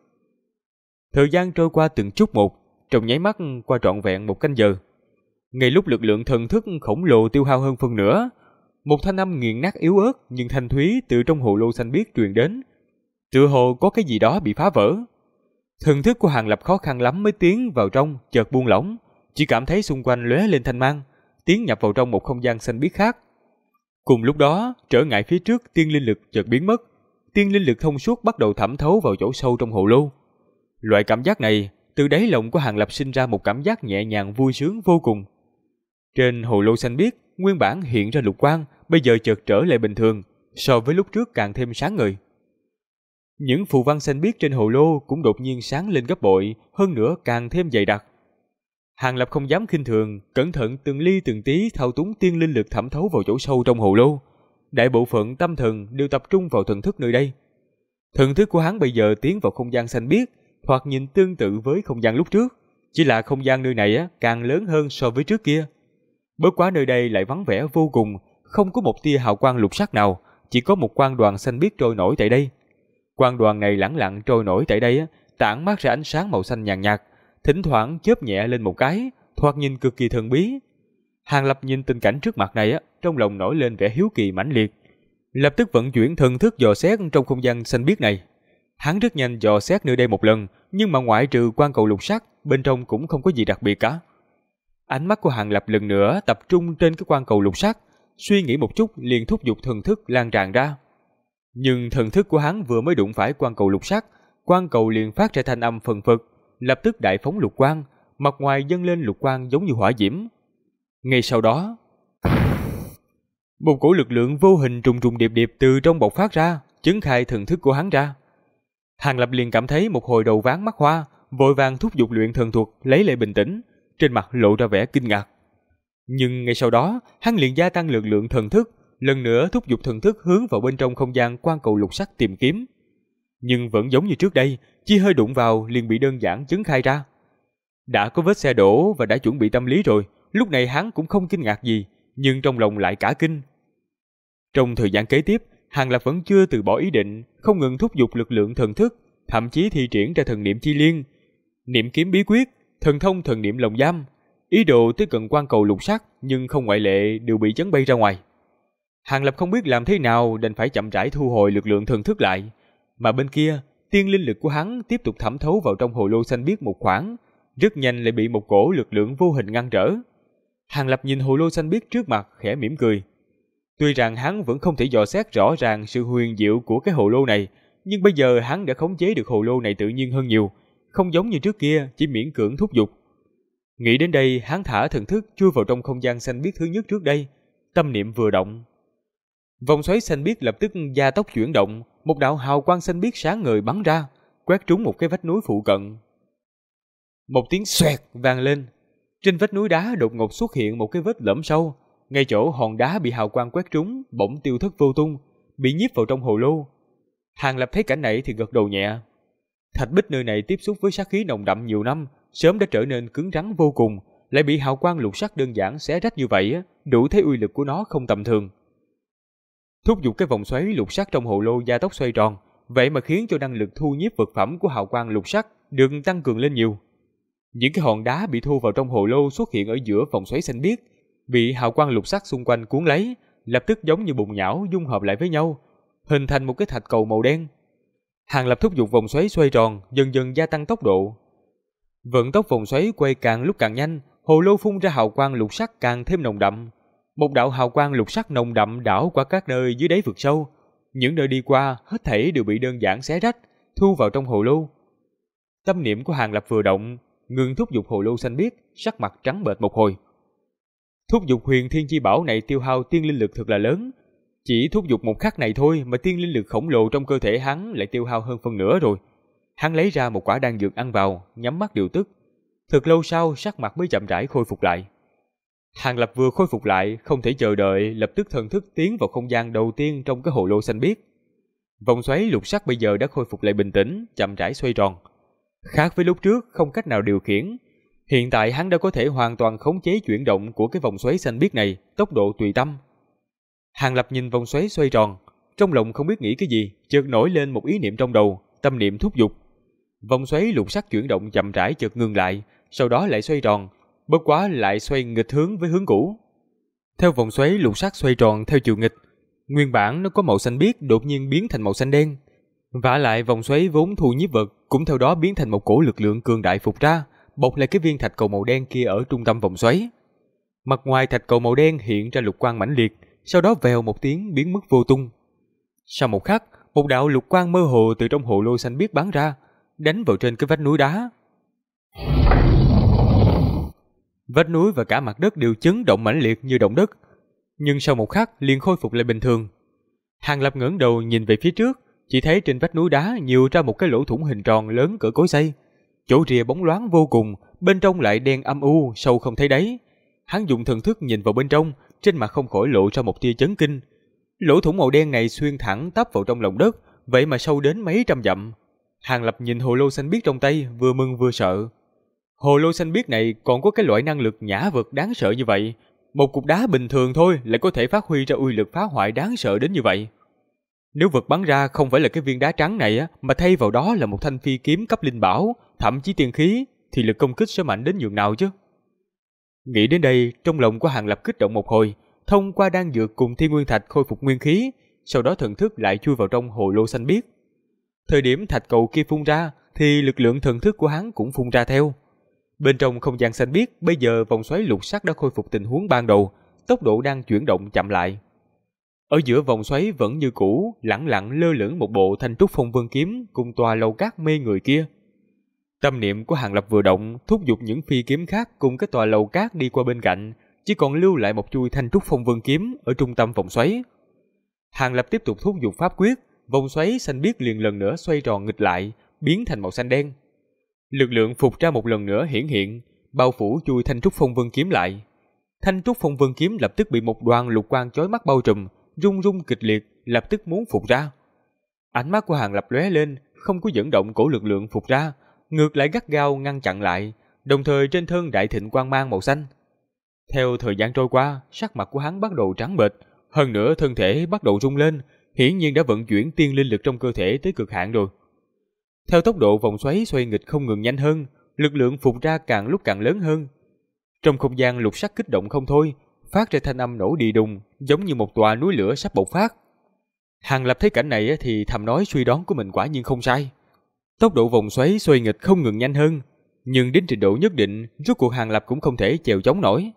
Thời gian trôi qua từng chút một, trong nháy mắt qua trọn vẹn 1 canh giờ. Ngay lúc lực lượng thần thức khổng lồ tiêu hao hơn phân nửa, một thanh âm nghiền nát yếu ớt nhưng thanh thúy từ trong hồ lô xanh biếc truyền đến, tựa hồ có cái gì đó bị phá vỡ. Thần thức của Hàng Lập khó khăn lắm mới tiến vào trong, chợt buông lỏng, chỉ cảm thấy xung quanh lóe lên thanh mang, tiến nhập vào trong một không gian xanh biếc khác. Cùng lúc đó, trở ngại phía trước tiên linh lực chợt biến mất, tiên linh lực thông suốt bắt đầu thẩm thấu vào chỗ sâu trong hồ lô. Loại cảm giác này, từ đáy lòng của Hàng Lập sinh ra một cảm giác nhẹ nhàng vui sướng vô cùng. Trên hồ lô xanh biếc, nguyên bản hiện ra lục quang, bây giờ chợt trở lại bình thường, so với lúc trước càng thêm sáng ngời. Những phù văn xanh biếc trên hồ lô cũng đột nhiên sáng lên gấp bội, hơn nữa càng thêm dày đặc. Hàng Lập không dám khinh thường, cẩn thận từng ly từng tí thao túng tiên linh lực thẩm thấu vào chỗ sâu trong hồ lô. Đại bộ phận tâm thần đều tập trung vào thần thức nơi đây. Thần thức của hắn bây giờ tiến vào không gian xanh biếc, thoạt nhìn tương tự với không gian lúc trước, chỉ là không gian nơi này càng lớn hơn so với trước kia. Bất quá nơi đây lại vắng vẻ vô cùng, không có một tia hào quang lục sắc nào, chỉ có một quang đoàn xanh biếc trôi nổi tại đây. Quang đoàn này lẳng lặng trôi nổi tại đây, tản mát ra ánh sáng màu xanh nhàn nhạt, thỉnh thoảng chớp nhẹ lên một cái, thoạt nhìn cực kỳ thần bí. Hàng Lập nhìn tình cảnh trước mặt này, trong lòng nổi lên vẻ hiếu kỳ mãnh liệt, lập tức vận chuyển thần thức dò xét trong không gian xanh biếc này. Hắn rất nhanh dò xét nơi đây một lần, nhưng mà ngoại trừ quang cầu lục sắc, bên trong cũng không có gì đặc biệt cả. Ánh mắt của Hàng Lập lần nữa tập trung trên cái quang cầu lục sắc, suy nghĩ một chút liền thúc giục thần thức lan tràn ra. Nhưng thần thức của hắn vừa mới đụng phải quang cầu lục sắc, quang cầu liền phát ra thanh âm phần phật, lập tức đại phóng lục quang, mặt ngoài dâng lên lục quang giống như hỏa diễm. Ngay sau đó, một cổ lực lượng vô hình trùng trùng điệp điệp từ trong bộc phát ra, chấn khai thần thức của hắn ra. Hàng Lập liền cảm thấy một hồi đầu váng mắt hoa, vội vàng thúc giục luyện thần thuật lấy lại bình tĩnh, trên mặt lộ ra vẻ kinh ngạc. Nhưng ngay sau đó, hắn liền gia tăng lực lượng thần thức, lần nữa thúc giục thần thức hướng vào bên trong không gian quan cầu lục sắc tìm kiếm. Nhưng vẫn giống như trước đây, chỉ hơi đụng vào liền bị đơn giản chấn khai ra. Đã có vết xe đổ và đã chuẩn bị tâm lý rồi, lúc này hắn cũng không kinh ngạc gì, nhưng trong lòng lại cả kinh. Trong thời gian kế tiếp, Hàng Lập vẫn chưa từ bỏ ý định, không ngừng thúc giục lực lượng thần thức, thậm chí thi triển ra thần niệm chi liên, niệm kiếm bí quyết, thần thông thần niệm lồng giam, ý đồ tới cận quan cầu lục sắc, nhưng không ngoại lệ đều bị chấn bay ra ngoài. Hàng Lập không biết làm thế nào, đành phải chậm rãi thu hồi lực lượng thần thức lại, mà bên kia, tiên linh lực của hắn tiếp tục thẩm thấu vào trong hồ lô xanh biếc một khoảng, rất nhanh lại bị một cổ lực lượng vô hình ngăn trở. Hàng Lập nhìn hồ lô xanh biếc trước mặt, khẽ mỉm cười. Tuy rằng hắn vẫn không thể dò xét rõ ràng sự huyền diệu của cái hồ lô này, nhưng bây giờ hắn đã khống chế được hồ lô này tự nhiên hơn nhiều, không giống như trước kia chỉ miễn cưỡng thúc giục. Nghĩ đến đây, hắn thả thần thức chui vào trong không gian xanh biếc thứ nhất trước đây, tâm niệm vừa động. Vòng xoáy xanh biếc lập tức gia tốc chuyển động, một đạo hào quang xanh biếc sáng ngời bắn ra, quét trúng một cái vách núi phụ cận. Một tiếng xoẹt vang lên, trên vách núi đá đột ngột xuất hiện một cái vết lõm sâu, ngay chỗ hòn đá bị hào quang quét trúng bỗng tiêu thất vô tung, bị nhiếp vào trong hồ lô. Hàng Lập thấy cảnh này thì gật đầu nhẹ. Thạch bích nơi này tiếp xúc với sát khí nồng đậm nhiều năm, sớm đã trở nên cứng rắn vô cùng, lại bị hào quang lục sắc đơn giản xé rách như vậy, đủ thấy uy lực của nó không tầm thường. Thúc giục cái vòng xoáy lục sắc trong hồ lô gia tốc xoay tròn, vậy mà khiến cho năng lực thu nhiếp vật phẩm của hào quang lục sắc được tăng cường lên nhiều. Những cái hòn đá bị thu vào trong hồ lô xuất hiện ở giữa vòng xoáy xanh biếc, bị hào quang lục sắc xung quanh cuốn lấy, lập tức giống như bùn nhão dung hợp lại với nhau, hình thành một cái thạch cầu màu đen. Hàng Lập thúc giục vòng xoáy xoay tròn, dần dần gia tăng tốc độ. Vận tốc vòng xoáy quay càng lúc càng nhanh, hồ lô phun ra hào quang lục sắc càng thêm nồng đậm. Một đạo hào quang lục sắc nồng đậm đảo qua các nơi dưới đáy vực sâu, những nơi đi qua hết thảy đều bị đơn giản xé rách, thu vào trong hồ lô. Tâm niệm của Hàng Lập vừa động, ngừng thúc giục hồ lô xanh biếc, sắc mặt trắng bệch một hồi. Thúc giục huyền thiên chi bảo này tiêu hao tiên linh lực thật là lớn, chỉ thúc giục một khắc này thôi mà tiên linh lực khổng lồ trong cơ thể hắn lại tiêu hao hơn phân nửa rồi. Hắn lấy ra một quả đan dược ăn vào, nhắm mắt điều tức. Thật lâu sau, sắc mặt mới chậm rãi khôi phục lại. Hàng Lập vừa khôi phục lại, không thể chờ đợi, lập tức thần thức tiến vào không gian đầu tiên trong cái hồ lô xanh biếc. Vòng xoáy lục sắc bây giờ đã khôi phục lại bình tĩnh, chậm rãi xoay tròn. Khác với lúc trước, không cách nào điều khiển. Hiện tại hắn đã có thể hoàn toàn khống chế chuyển động của cái vòng xoáy xanh biếc này, tốc độ tùy tâm. Hàng Lập nhìn vòng xoáy xoay tròn, trong lòng không biết nghĩ cái gì, chợt nổi lên một ý niệm trong đầu, tâm niệm thúc giục. Vòng xoáy lục sắc chuyển động chậm rãi chợt ngừng lại, sau đó lại xoay tròn, bất quá lại xoay nghịch hướng với hướng cũ. Theo vòng xoáy lục sắc xoay tròn theo chiều nghịch, nguyên bản nó có màu xanh biếc đột nhiên biến thành màu xanh đen. Vả lại vòng xoáy vốn thu nhiếp vật cũng theo đó biến thành một cổ lực lượng cường đại phục ra, bọc lại cái viên thạch cầu màu đen kia ở trung tâm vòng xoáy. Mặt ngoài thạch cầu màu đen hiện ra lục quang mãnh liệt, sau đó vèo một tiếng biến mất vô tung. Sau một khắc, một đạo lục quang mơ hồ từ trong hồ lô xanh biếc bắn ra, đánh vào trên cái vách núi đá. Vách núi và cả mặt đất đều chấn động mãnh liệt như động đất, nhưng sau một khắc liền khôi phục lại bình thường. Hàng Lập ngẩng đầu nhìn về phía trước, chỉ thấy trên vách núi đá nhiều ra một cái lỗ thủng hình tròn lớn cỡ cối xay, chỗ rìa bóng loáng vô cùng, bên trong lại đen âm u, sâu không thấy đáy. Hắn dùng thần thức nhìn vào bên trong, trên mặt không khỏi lộ ra một tia chấn kinh. Lỗ thủng màu đen này xuyên thẳng tắp vào trong lòng đất, vậy mà sâu đến mấy trăm dặm. Hàng Lập nhìn hồ lô xanh biếc trong tay, vừa mừng vừa sợ. Hồ lô xanh biếc này còn có cái loại năng lực nhả vật đáng sợ như vậy. Một cục đá bình thường thôi lại có thể phát huy ra uy lực phá hoại đáng sợ đến như vậy. Nếu vật bắn ra không phải là cái viên đá trắng này mà thay vào đó là một thanh phi kiếm cấp linh bảo, thậm chí tiên khí, thì lực công kích sẽ mạnh đến nhường nào chứ? Nghĩ đến đây, trong lòng của Hàng Lập kích động một hồi, thông qua đan dược cùng thiên nguyên thạch khôi phục nguyên khí, sau đó thần thức lại chui vào trong hồ lô xanh biếc. Thời điểm thạch cầu kia phun ra, thì lực lượng thần thức của hắn cũng phun ra theo. Bên trong không gian xanh biếc, bây giờ vòng xoáy lục sắc đã khôi phục tình huống ban đầu, tốc độ đang chuyển động chậm lại. Ở giữa vòng xoáy vẫn như cũ, lẳng lặng lơ lửng một bộ thanh trúc phong vân kiếm cùng tòa lầu cát mê người kia. Tâm niệm của Hàng Lập vừa động, thúc giục những phi kiếm khác cùng cái tòa lầu cát đi qua bên cạnh, chỉ còn lưu lại một chuôi thanh trúc phong vân kiếm ở trung tâm vòng xoáy. Hàng Lập tiếp tục thúc giục pháp quyết, vòng xoáy xanh biếc liền lần nữa xoay tròn nghịch lại, biến thành màu xanh đen. Lực lượng phục ra một lần nữa hiển hiện, bao phủ chui Thanh Trúc Phong Vân kiếm lại. Thanh Trúc Phong Vân kiếm lập tức bị một đoàn lục quang chói mắt bao trùm, rung rung kịch liệt, lập tức muốn phục ra. Ánh mắt của Hàng Lập lóe lên, không có dẫn động cổ lực lượng phục ra, ngược lại gắt gao ngăn chặn lại, đồng thời trên thân đại thịnh quang mang màu xanh. Theo thời gian trôi qua, sắc mặt của hắn bắt đầu trắng bệch, hơn nữa thân thể bắt đầu rung lên, hiển nhiên đã vận chuyển tiên linh lực trong cơ thể tới cực hạn rồi. Theo tốc độ vòng xoáy xoay nghịch không ngừng nhanh hơn, lực lượng phục ra càng lúc càng lớn hơn. Trong không gian lục sắc kích động không thôi, phát ra thanh âm nổ đi đùng, giống như một tòa núi lửa sắp bộc phát. Hàng Lập thấy cảnh này thì thầm nói suy đoán của mình quả nhiên không sai. Tốc độ vòng xoáy xoay nghịch không ngừng nhanh hơn, nhưng đến trình độ nhất định, rốt cuộc Hàng Lập cũng không thể chèo chống nổi.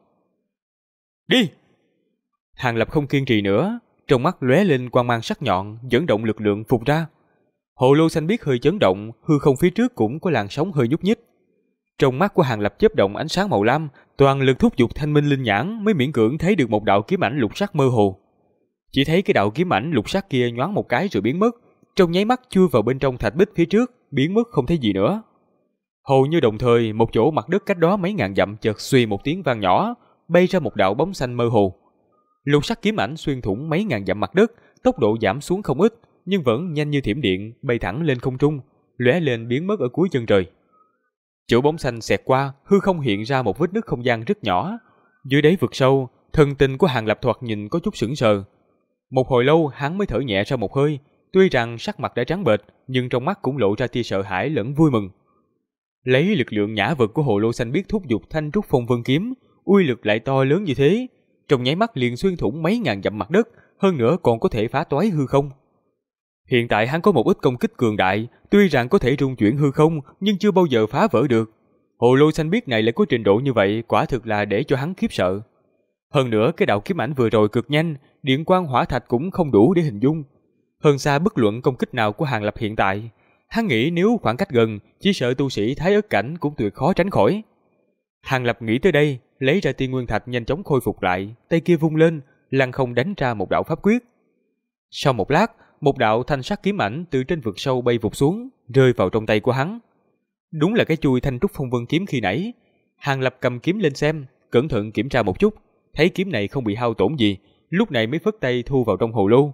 Đi! Hàng Lập không kiên trì nữa, trong mắt lóe lên quang mang sắc nhọn, dẫn động lực lượng phục ra. Hồ lô xanh biếc hơi chấn động, hư không phía trước cũng có làn sóng hơi nhúc nhích. Trong mắt của Hàng Lập chớp động ánh sáng màu lam, toàn lực thúc giục thanh minh linh nhãn mới miễn cưỡng thấy được một đạo kiếm ảnh lục sắc mơ hồ. Chỉ thấy cái đạo kiếm ảnh lục sắc kia nhoáng một cái rồi biến mất, trong nháy mắt chui vào bên trong thạch bích phía trước, biến mất không thấy gì nữa. Hầu như đồng thời, một chỗ mặt đất cách đó mấy ngàn dặm chợt suy một tiếng vang nhỏ, bay ra một đạo bóng xanh mơ hồ. Lục sắc kiếm ảnh xuyên thủng mấy ngàn dặm mặt đất, tốc độ giảm xuống không ít, nhưng vẫn nhanh như thiểm điện, bay thẳng lên không trung, lóe lên biến mất ở cuối chân trời. Chỗ bóng xanh xẹt qua, hư không hiện ra một vết nứt không gian rất nhỏ. Dưới đáy vực sâu, thần tình của Hàng Lập thoạt nhìn có chút sững sờ. Một hồi lâu hắn mới thở nhẹ ra một hơi, tuy rằng sắc mặt đã trắng bệch, nhưng trong mắt cũng lộ ra tia sợ hãi lẫn vui mừng. Lấy lực lượng nhã vật của hồ lô xanh biết thúc giục Thanh Trúc Phong Vân kiếm, uy lực lại to lớn như thế, trong nháy mắt liền xuyên thủng mấy ngàn dặm mặt đất, hơn nữa còn có thể phá toái hư không. Hiện tại hắn có một ít công kích cường đại, tuy rằng có thể rung chuyển hư không, nhưng chưa bao giờ phá vỡ được. Hồ lô xanh biết này lại có trình độ như vậy, quả thực là để cho hắn khiếp sợ. Hơn nữa cái đạo kiếm ảnh vừa rồi cực nhanh, điện quang hỏa thạch cũng không đủ để hình dung. Hơn xa bất luận công kích nào của Hàng Lập hiện tại, hắn nghĩ nếu khoảng cách gần, chỉ sợ tu sĩ Thái Ức cảnh cũng tuyệt khó tránh khỏi. Hàng Lập nghĩ tới đây, lấy ra tiên nguyên thạch nhanh chóng khôi phục lại, tay kia vung lên, lăng không đánh ra một đạo pháp quyết. Sau một lát, một đạo thanh sắc kiếm ảnh từ trên vực sâu bay vụt xuống, rơi vào trong tay của hắn. Đúng là cái chuôi Thanh Trúc Phong Vân kiếm khi nãy. Hàng Lập cầm kiếm lên xem, cẩn thận kiểm tra một chút, thấy kiếm này không bị hao tổn gì, lúc này mới phất tay thu vào trong hồ lô.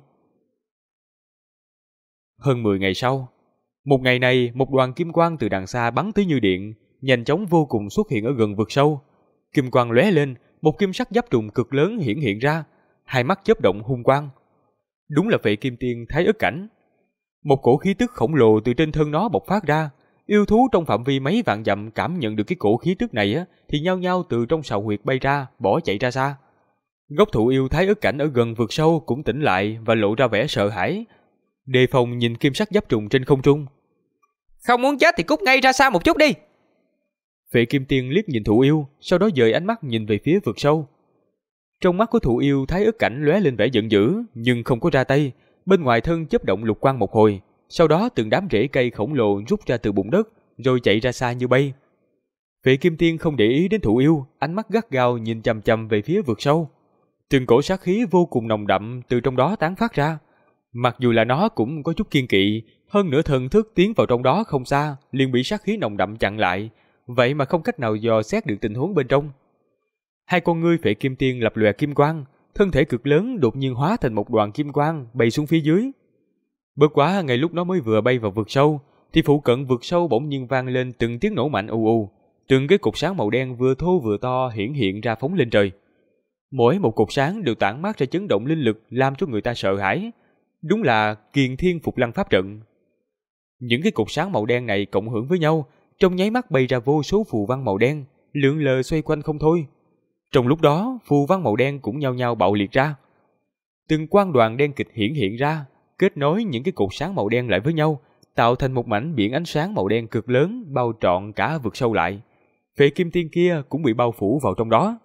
Hơn 10 ngày sau, một ngày này, một đoàn kim quang từ đằng xa bắn tới như điện, nhanh chóng vô cùng xuất hiện ở gần vực sâu. Kim quang lóe lên, một kim sắc giáp trùng cực lớn hiện ra, hai mắt chớp động hung quang. Đúng là Phệ Kim Tiên Thái Ức cảnh. Một cổ khí tức khổng lồ từ trên thân nó bộc phát ra, yêu thú trong phạm vi mấy vạn dặm cảm nhận được cái cổ khí tức này thì nhao nhao từ trong sào huyệt bay ra, bỏ chạy ra xa. Gốc thụ yêu Thái Ức cảnh ở gần vực sâu cũng tỉnh lại và lộ ra vẻ sợ hãi, đề phòng nhìn kim sắc giáp trùng trên không trung. Không muốn chết thì cút ngay ra xa một chút đi. Phệ Kim Tiên liếc nhìn thụ yêu, sau đó dời ánh mắt nhìn về phía vực sâu. Trong mắt của thụ yêu Thái Ức cảnh lóe lên vẻ giận dữ, nhưng không có ra tay, bên ngoài thân chớp động lục quang một hồi, sau đó từng đám rễ cây khổng lồ rút ra từ bụng đất, rồi chạy ra xa như bay. Phệ Kim Tiên không để ý đến thụ yêu, ánh mắt gắt gao nhìn chằm chằm về phía vực sâu. Từng cổ sát khí vô cùng nồng đậm từ trong đó tán phát ra. Mặc dù là nó cũng có chút kiên kỵ, hơn nữa thần thức tiến vào trong đó không xa, liền bị sát khí nồng đậm chặn lại, vậy mà không cách nào dò xét được tình huống bên trong. Hai con ngươi Phệ Kim Tiên lập lòe kim quang, thân thể cực lớn đột nhiên hóa thành một đoàn kim quang bay xuống phía dưới. Bất quá ngay lúc nó mới vừa bay vào vực sâu, thì phụ cận vực sâu bỗng nhiên vang lên từng tiếng nổ mạnh ù ù, từng cái cột sáng màu đen vừa thô vừa to hiện ra phóng lên trời. Mỗi một cột sáng đều tản mát ra chấn động linh lực làm cho người ta sợ hãi. Đúng là Kiền Thiên Phục Lăng pháp trận. Những cái cột sáng màu đen này cộng hưởng với nhau, trong nháy mắt bay ra vô số phù văn màu đen, lượn lờ xoay quanh không thôi. Trong lúc đó, phù văn màu đen cũng nhao nhao bạo liệt ra. Từng quang đoàn đen kịch hiện ra, kết nối những cái cột sáng màu đen lại với nhau, tạo thành một mảnh biển ánh sáng màu đen cực lớn bao trọn cả vực sâu lại. Phệ Kim Tiên kia cũng bị bao phủ vào trong đó.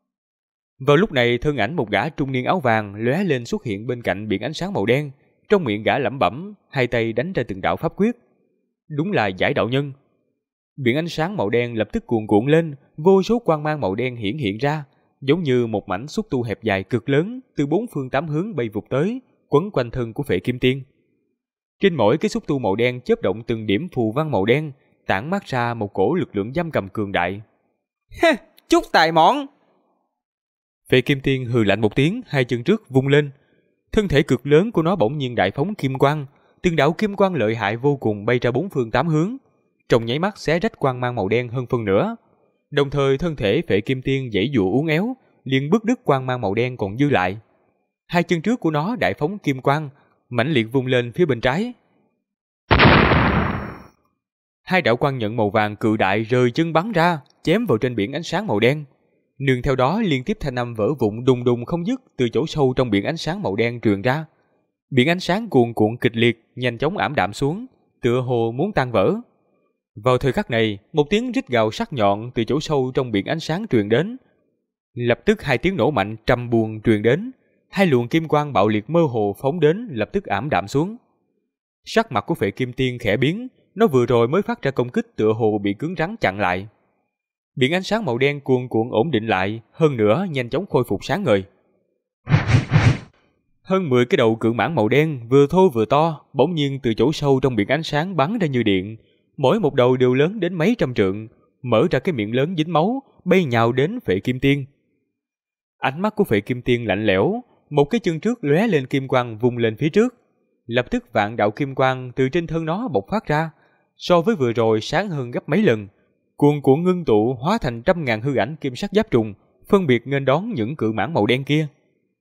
Vào lúc này, thân ảnh một gã trung niên áo vàng lóe lên xuất hiện bên cạnh biển ánh sáng màu đen, trong miệng gã lẩm bẩm, hai tay đánh ra từng đạo pháp quyết. Đúng là Giải Đạo Nhân. Biển ánh sáng màu đen lập tức cuồn cuộn lên, vô số quang mang màu đen hiện ra, giống như một mảnh xúc tu hẹp dài cực lớn từ bốn phương tám hướng bay vụt tới, quấn quanh thân của Phệ Kim Tiên. Trên mỗi cái xúc tu màu đen chớp động từng điểm phù văn màu đen, tản mát ra một cổ lực lượng giam cầm cường đại. Chút tài mọn. Phệ Kim Tiên hừ lạnh một tiếng, hai chân trước vung lên. Thân thể cực lớn của nó bỗng nhiên đại phóng kim quang, từng đạo kim quang lợi hại vô cùng bay ra bốn phương tám hướng, trong nháy mắt xé rách quang mang màu đen hơn phân nửa. Đồng thời thân thể Phệ Kim Tiên giãy giụa uốn éo, liền bứt đứt quang mang màu đen còn dư lại. Hai chân trước của nó đại phóng kim quang, mãnh liệt vung lên phía bên trái. Hai đạo quang nhận màu vàng cự đại rời chân bắn ra, chém vào trên biển ánh sáng màu đen. Nương theo đó liên tiếp thanh âm vỡ vụn đùng đùng không dứt từ chỗ sâu trong biển ánh sáng màu đen truyền ra. Biển ánh sáng cuồn cuộn kịch liệt, nhanh chóng ảm đạm xuống, tựa hồ muốn tan vỡ. Vào thời khắc này, một tiếng rít gào sắc nhọn từ chỗ sâu trong biển ánh sáng truyền đến. Lập tức hai tiếng nổ mạnh trầm buồn truyền đến, hai luồng kim quang bạo liệt mơ hồ phóng đến, lập tức ảm đạm xuống. Sắc mặt của Phệ Kim Tiên khẽ biến, nó vừa rồi mới phát ra công kích tựa hồ bị cứng rắn chặn lại. Biển ánh sáng màu đen cuồn cuộn ổn định lại, hơn nữa nhanh chóng khôi phục sáng ngời. Hơn 10 cái đầu cự mãng màu đen vừa thô vừa to, bỗng nhiên từ chỗ sâu trong biển ánh sáng bắn ra như điện, mỗi một đầu đều lớn đến mấy trăm trượng, mở ra cái miệng lớn dính máu, bay nhào đến Phệ Kim Tiên. Ánh mắt của Phệ Kim Tiên lạnh lẽo, một cái chân trước lóe lên kim quang vung lên phía trước, lập tức vạn đạo kim quang từ trên thân nó bộc phát ra, so với vừa rồi sáng hơn gấp mấy lần, cuồn cuộn ngưng tụ hóa thành trăm ngàn hư ảnh kim sắc giáp trùng, phân biệt nghênh đón những cự mãng màu đen kia.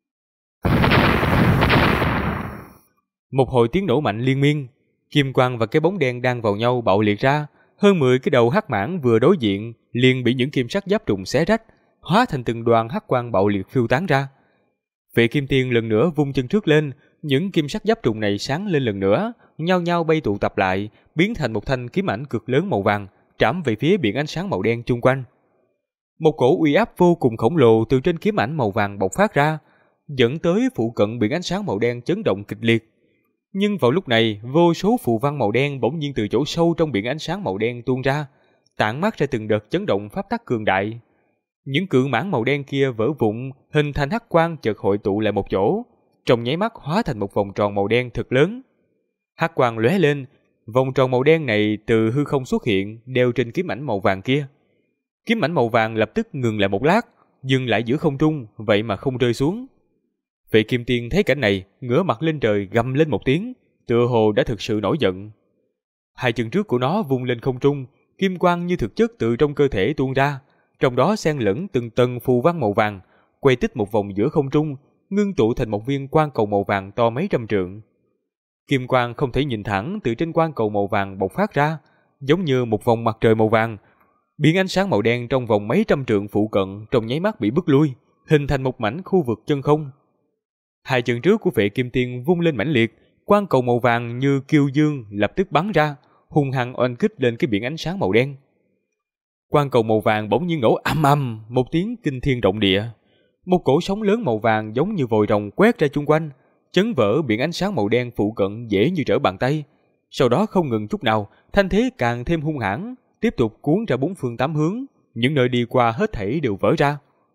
Một hồi tiếng nổ mạnh liên miên, kim quang và cái bóng đen đang vào nhau bạo liệt ra, hơn 10 cái đầu hắc mãng vừa đối diện liền bị những kim sắc giáp trùng xé rách, hóa thành từng đoàn hắc quang bạo liệt phiêu tán ra. Phệ Kim Tiên lần nữa vung chân trước lên, những kim sắc giáp trùng này sáng lên lần nữa, nhao nhao bay tụ tập lại, biến thành một thanh kiếm ảnh cực lớn màu vàng, trảm về phía biển ánh sáng màu đen chung quanh. Một cổ uy áp vô cùng khổng lồ từ trên kiếm ảnh màu vàng bộc phát ra, dẫn tới phụ cận biển ánh sáng màu đen chấn động kịch liệt. Nhưng vào lúc này, vô số phù văn màu đen bỗng nhiên từ chỗ sâu trong biển ánh sáng màu đen tuôn ra, tản mát ra từng đợt chấn động pháp tắc cường đại. Những cự mãng màu đen kia vỡ vụn, hình thành hắc quang chợt hội tụ lại một chỗ, trong nháy mắt hóa thành một vòng tròn màu đen thật lớn. Hắc quang lóe lên, vòng tròn màu đen này từ hư không xuất hiện, đeo trên kiếm ảnh màu vàng kia. Kiếm ảnh màu vàng lập tức ngừng lại một lát, dừng lại giữa không trung, vậy mà không rơi xuống. Phệ Kim Tiên thấy cảnh này, ngửa mặt lên trời gầm lên một tiếng, tựa hồ đã thực sự nổi giận. Hai chân trước của nó vung lên không trung, kim quang như thực chất từ trong cơ thể tuôn ra, trong đó xen lẫn từng tầng phù văn màu vàng, quay tích một vòng giữa không trung, ngưng tụ thành một viên quang cầu màu vàng to mấy trăm trượng. Kim quang không thể nhìn thẳng từ trên quang cầu màu vàng bộc phát ra, giống như một vòng mặt trời màu vàng. Biển ánh sáng màu đen trong vòng mấy trăm trượng phụ cận trong nháy mắt bị bức lui, hình thành một mảnh khu vực chân không. Hai chân trước của Phệ Kim Tiên vung lên mãnh liệt, quang cầu màu vàng như kiêu dương lập tức bắn ra, hung hăng oanh kích lên cái biển ánh sáng màu đen. Quang cầu màu vàng bỗng nhiên nổ ầm ầm một tiếng kinh thiên động địa. Một cổ sóng lớn màu vàng giống như vòi rồng quét ra chung quanh, chấn vỡ biển ánh sáng màu đen phụ cận dễ như trở bàn tay. Sau đó không ngừng chút nào, thanh thế càng thêm hung hãn, tiếp tục cuốn ra bốn phương tám hướng, những nơi đi qua hết thảy đều vỡ ra.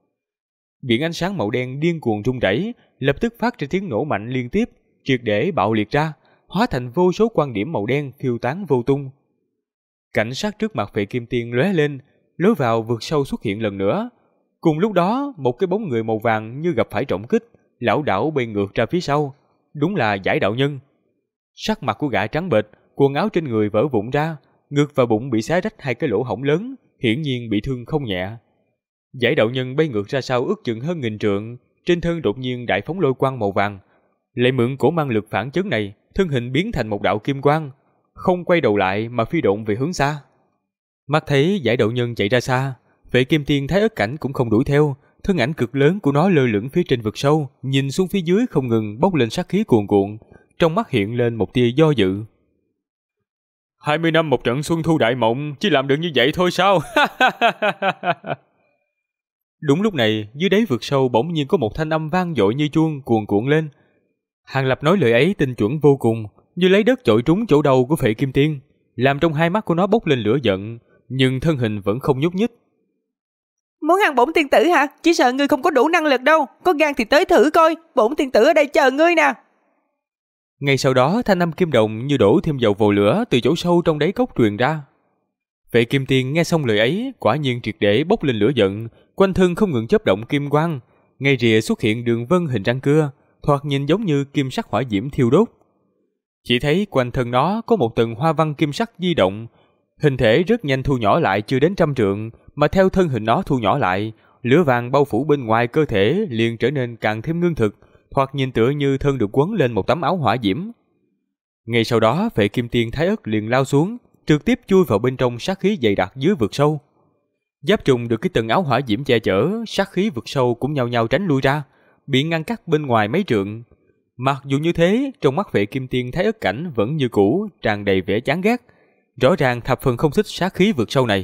Biển ánh sáng màu đen điên cuồng rung rẩy, lập tức phát ra tiếng nổ mạnh liên tiếp, triệt để bạo liệt ra, hóa thành vô số quang điểm màu đen phiêu tán vô tung. Cảnh sát trước mặt Phệ Kim Tiên lóe lên, lối vào vực sâu xuất hiện lần nữa. Cùng lúc đó, một cái bóng người màu vàng như gặp phải trọng kích, lảo đảo bay ngược ra phía sau. Đúng là Giải Đạo Nhân. Sắc mặt của gã trắng bệch, quần áo trên người vỡ vụn ra, ngực và bụng bị xé rách hai cái lỗ hổng lớn, hiển nhiên bị thương không nhẹ. Giải Đạo Nhân bay ngược ra sau ước chừng hơn 1000 trượng, trên thân đột nhiên đại phóng lôi quang màu vàng. Lại mượn cổ mang lực phản chấn này, thân hình biến thành một đạo kim quang, không quay đầu lại mà phi độn về hướng xa. Mắt thấy Giải Đạo Nhân chạy ra xa, Phệ Kim Tiên thấy ất cảnh cũng không đuổi theo, thân ảnh cực lớn của nó lơ lửng phía trên vực sâu, nhìn xuống phía dưới không ngừng bốc lên sát khí cuồn cuộn, trong mắt hiện lên một tia do dự. 20 năm một trận xuân thu đại mộng, chỉ làm được như vậy thôi sao? Đúng lúc này, dưới đáy vực sâu bỗng nhiên có một thanh âm vang dội như chuông cuồn cuộn lên. Hàng Lập nói lời ấy tinh chuẩn vô cùng, như lấy đất chọi trúng chỗ đầu của Phệ Kim Tiên, làm trong hai mắt của nó bốc lên lửa giận, nhưng thân hình vẫn không nhúc nhích. Muốn ăn bổn tiên tử hả? Chỉ sợ ngươi không có đủ năng lực đâu, có gan thì tới thử coi, bổn tiên tử ở đây chờ ngươi nè. Ngay sau đó, thanh âm kim đồng như đổ thêm dầu vào lửa từ chỗ sâu trong đáy cốc truyền ra. Phệ Kim Tiên nghe xong lời ấy, quả nhiên triệt để bốc lên lửa giận, quanh thân không ngừng chớp động kim quang, ngay rìa xuất hiện đường vân hình răng cưa, thoạt nhìn giống như kim sắc hỏa diễm thiêu đốt. Chỉ thấy quanh thân nó có một tầng hoa văn kim sắc di động, hình thể rất nhanh thu nhỏ lại chưa đến 100 trượng, mà theo thân hình nó thu nhỏ lại, lửa vàng bao phủ bên ngoài cơ thể liền trở nên càng thêm ngưng thực, thoạt nhìn tựa như thân được quấn lên một tấm áo hỏa diễm. Ngay sau đó, Phệ Kim Tiên Thái Ức liền lao xuống, trực tiếp chui vào bên trong sát khí dày đặc dưới vực sâu. Giáp trùng được cái tầng áo hỏa diễm che chở, sát khí vực sâu cũng nhao nhao tránh lui ra, bị ngăn cắt bên ngoài mấy trượng. Mặc dù như thế, trong mắt Phệ Kim Tiên Thái Ức cảnh vẫn như cũ, tràn đầy vẻ chán ghét, rõ ràng thập phần không thích sát khí vực sâu này.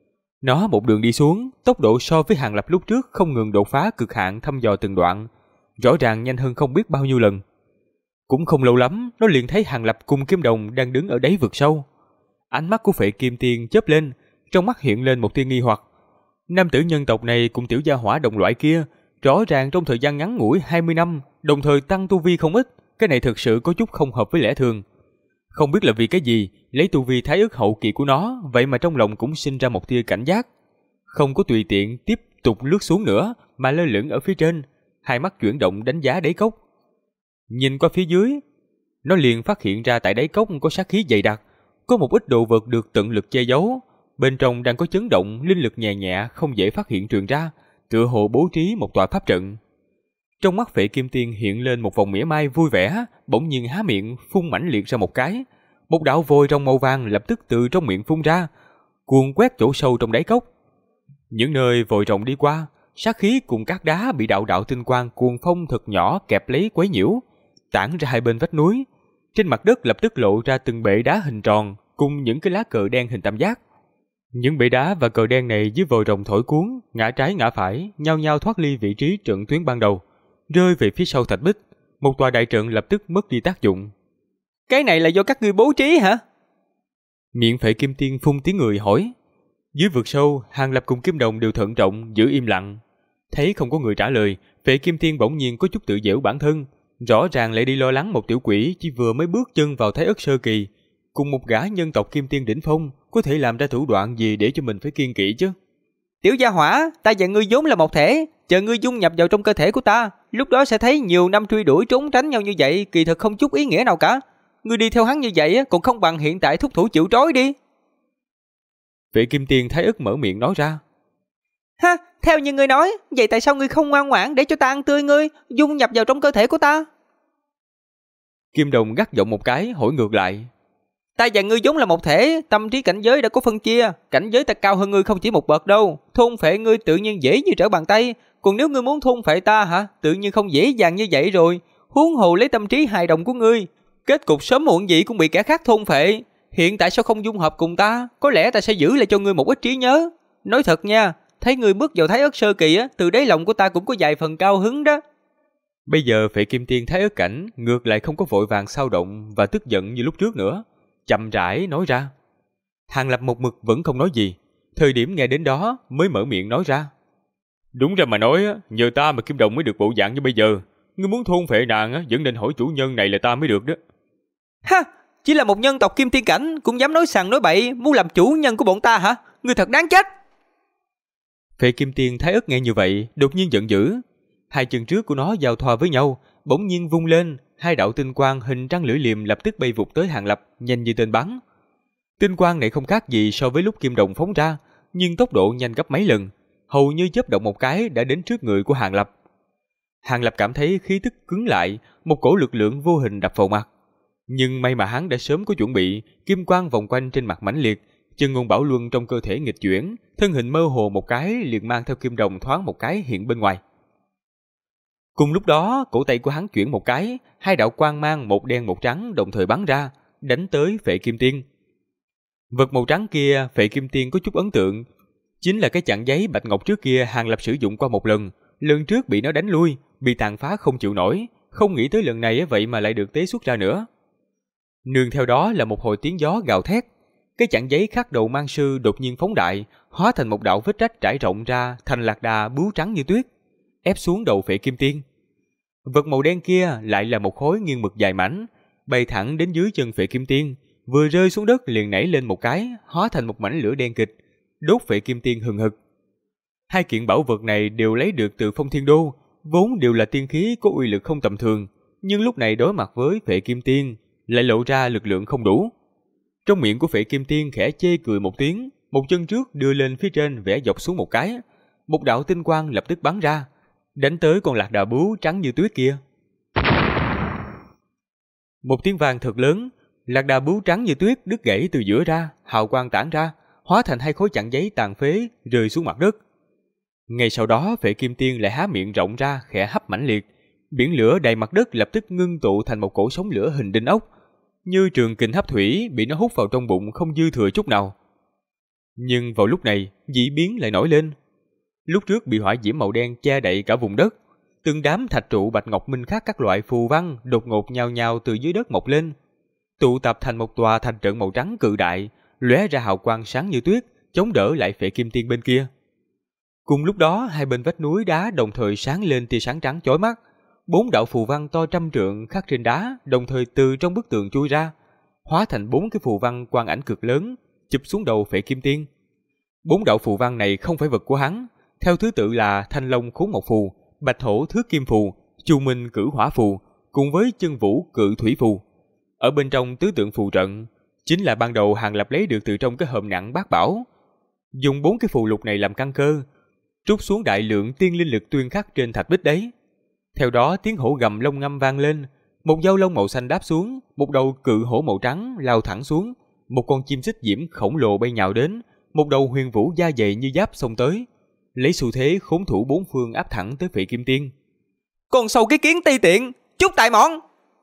Nó một đường đi xuống, tốc độ so với Hàng Lập lúc trước không ngừng đột phá cực hạn thăm dò từng đoạn, rõ ràng nhanh hơn không biết bao nhiêu lần. Cũng không lâu lắm, nó liền thấy Hàng Lập cùng Kim Đồng đang đứng ở đáy vực sâu. Ánh mắt của Phệ Kim Tiên chớp lên, trong mắt hiện lên một tia nghi hoặc. Nam tử nhân tộc này cùng tiểu gia hỏa đồng loại kia, rõ ràng trong thời gian ngắn ngủi 20 năm, đồng thời tăng tu vi không ít, cái này thực sự có chút không hợp với lẽ thường. Không biết là vì cái gì, lấy tu vi Thái Ức hậu kỳ của nó, vậy mà trong lòng cũng sinh ra một tia cảnh giác. Không có tùy tiện tiếp tục lướt xuống nữa, mà lơ lửng ở phía trên, hai mắt chuyển động đánh giá đáy cốc. Nhìn qua phía dưới, nó liền phát hiện ra tại đáy cốc có sát khí dày đặc, có một ít đồ vật được tận lực che giấu, bên trong đang có chấn động linh lực nhẹ nhẹ không dễ phát hiện truyền ra, tựa hồ bố trí một tòa pháp trận. Trong mắt Phệ Kim Tiên hiện lên một vòng mỉa mai vui vẻ, bỗng nhiên há miệng phun mãnh liệt ra một cái, một đạo vôi rồng màu vàng lập tức từ trong miệng phun ra, cuồn quét chỗ sâu trong đáy cốc. Những nơi vòi rồng đi qua, sát khí cùng các đá bị đạo đạo tinh quang cuồng phong thật nhỏ kẹp lấy quấy nhiễu, tản ra hai bên vách núi. Trên mặt đất lập tức lộ ra từng bệ đá hình tròn cùng những cái lá cờ đen hình tam giác. Những bệ đá và cờ đen này dưới vòi rồng thổi cuốn, ngã trái ngã phải, nhao nhao thoát ly vị trí trận tuyến ban đầu, rơi về phía sau thạch bích. Một tòa đại trận lập tức mất đi tác dụng. Cái này là do các ngươi bố trí hả? Miệng Phệ Kim Tiên phun tiếng người hỏi. Dưới vực sâu, Hàng Lập cùng Kim Đồng đều thận trọng giữ im lặng. Thấy không có người trả lời, Phệ Kim Tiên bỗng nhiên có chút tự giễu bản thân, rõ ràng lại đi lo lắng một tiểu quỷ chỉ vừa mới bước chân vào Thái Ức sơ kỳ, cùng một gã nhân tộc Kim Tiên đỉnh phong, có thể làm ra thủ đoạn gì để cho mình phải kiêng kỵ chứ? Tiểu gia hỏa, ta và ngươi vốn là một thể, chờ ngươi dung nhập vào trong cơ thể của ta, lúc đó sẽ thấy nhiều năm truy đuổi trốn tránh nhau như vậy kỳ thực không chút ý nghĩa nào cả. Ngươi đi theo hắn như vậy còn không bằng hiện tại thúc thủ chịu trói đi. Phệ Kim Tiên Thái Ức mở miệng nói ra. Ha, theo như ngươi nói, vậy tại sao ngươi không ngoan ngoãn để cho ta ăn tươi ngươi, dung nhập vào trong cơ thể của ta? Kim Đồng gắt giọng một cái, hỏi ngược lại. Ta và ngươi vốn là một thể, tâm trí cảnh giới đã có phân chia, cảnh giới ta cao hơn ngươi không chỉ một bậc đâu, thôn phệ ngươi tự nhiên dễ như trở bàn tay, còn nếu ngươi muốn thôn phệ ta hả, tự nhiên không dễ dàng như vậy rồi, huống hồ lấy tâm trí hài đồng của ngươi, kết cục sớm muộn gì cũng bị kẻ khác thôn phệ, hiện tại sao không dung hợp cùng ta, có lẽ ta sẽ giữ lại cho ngươi một ít trí nhớ. Nói thật nha, thấy ngươi bước vào Thái Ức sơ kỳ á, từ đáy lòng của ta cũng có vài phần cao hứng đó. Bây giờ Phệ Kim Tiên Thái Ức cảnh ngược lại không có vội vàng xao động và tức giận như lúc trước nữa, chậm rãi nói ra. Hàng Lập một mực vẫn không nói gì, thời điểm nghe đến đó mới mở miệng nói ra. Đúng ra mà nói, nhờ ta mà Kim Đồng mới được bộ dạng như bây giờ. Ngươi muốn thôn phệ nàng vẫn nên hỏi chủ nhân này là ta mới được đó. Ha, chỉ là một nhân tộc Kim Tiên cảnh cũng dám nói sằng nói bậy, muốn làm chủ nhân của bọn ta hả? Ngươi thật đáng chết. Phệ Kim Tiên Thái Ức nghe như vậy, đột nhiên giận dữ. Hai chân trước của nó giao thoa với nhau, bỗng nhiên vung lên, hai đạo tinh quang hình trăng lưỡi liềm lập tức bay vụt tới Hàng Lập, nhanh như tên bắn. Tinh quang này không khác gì so với lúc Kim Đồng phóng ra, nhưng tốc độ nhanh gấp mấy lần, hầu như chớp động một cái đã đến trước người của Hàng Lập. Hàng Lập cảm thấy khí tức cứng lại, một cổ lực lượng vô hình đập vào mặt. Nhưng may mà hắn đã sớm có chuẩn bị, kim quang vòng quanh trên mặt mãnh liệt, chân ngôn bảo luân trong cơ thể nghịch chuyển, thân hình mơ hồ một cái liền mang theo Kim Đồng thoáng một cái hiện bên ngoài. Cùng lúc đó, cổ tay của hắn chuyển một cái, hai đạo quang mang một đen một trắng đồng thời bắn ra, đánh tới Phệ Kim Tiên. Vật màu trắng kia, Phệ Kim Tiên có chút ấn tượng, chính là cái chặn giấy bạch ngọc trước kia Hàng Lập sử dụng qua một lần trước bị nó đánh lui, bị tàn phá không chịu nổi, không nghĩ tới lần này vậy mà lại được tế xuất ra nữa. Nương theo đó là một hồi tiếng gió gào thét, cái chặn giấy khắc đầu mang sư đột nhiên phóng đại, hóa thành một đạo vết rách trải rộng ra thành lạc đà bướu trắng như tuyết, ép xuống đầu Phệ Kim Tiên. Vật màu đen kia lại là một khối nghiêng mực dài mảnh, bay thẳng đến dưới chân Phệ Kim Tiên, vừa rơi xuống đất liền nảy lên một cái, hóa thành một mảnh lửa đen kịch, đốt Phệ Kim Tiên hừng hực. Hai kiện bảo vật này đều lấy được từ Phong Thiên Đô, vốn đều là tiên khí có uy lực không tầm thường, nhưng lúc này đối mặt với Phệ Kim Tiên lại lộ ra lực lượng không đủ. Trong miệng của Phệ Kim Tiên khẽ chê cười một tiếng, một chân trước đưa lên phía trên vẽ dọc xuống một cái, một đạo tinh quang lập tức bắn ra, đánh tới con lạc đà bướu trắng như tuyết kia. Một tiếng vang thật lớn, lạc đà bướu trắng như tuyết đứt gãy từ giữa ra, hào quang tản ra, hóa thành hai khối chặn giấy tàn phế rơi xuống mặt đất. Ngay sau đó, Phệ Kim Tiên lại há miệng rộng ra khẽ hấp mãnh liệt, biển lửa đầy mặt đất lập tức ngưng tụ thành một cỗ sóng lửa hình đinh ốc, như trường kình hấp thủy bị nó hút vào trong bụng không dư thừa chút nào. Nhưng vào lúc này, dị biến lại nổi lên. Lúc trước bị hỏa diễm màu đen che đậy cả vùng đất, từng đám thạch trụ bạch ngọc minh khắc các loại phù văn đột ngột nhào nhào từ dưới đất mọc lên, tụ tập thành một tòa thành trận màu trắng cự đại, lóe ra hào quang sáng như tuyết, chống đỡ lại Phệ Kim Tiên bên kia. Cùng lúc đó, hai bên vách núi đá đồng thời sáng lên tia sáng trắng chói mắt. 4 đạo phù văn to trăm trượng khắc trên đá đồng thời từ trong bức tường chui ra, hóa thành 4 cái phù văn quang ảnh cực lớn, chụp xuống đầu Phệ Kim Tiên. 4 đạo phù văn này không phải vật của hắn, theo thứ tự là Thanh Long Khốn Mộc Phù, Bạch Hổ Thước Kim Phù, Chu Minh Cử Hỏa Phù, cùng với Chân Vũ Cự Thủy Phù. Ở bên trong tứ tượng phù trận, chính là ban đầu Hàng Lập lấy được từ trong cái hòm nặng bát bảo. Dùng 4 cái phù lục này làm căn cơ, trút xuống đại lượng tiên linh lực tuyên khắc trên thạch bích đấy. Theo đó tiếng hổ gầm long ngâm vang lên, một dao lông màu xanh đáp xuống, một đầu cự hổ màu trắng lao thẳng xuống, một con chim xích diễm khổng lồ bay nhào đến, một đầu huyền vũ da dày như giáp xông tới, lấy xu thế khốn thủ bốn phương áp thẳng tới Phệ Kim Tiên. Con sâu cái kiến ti tiện, chút tại mọn!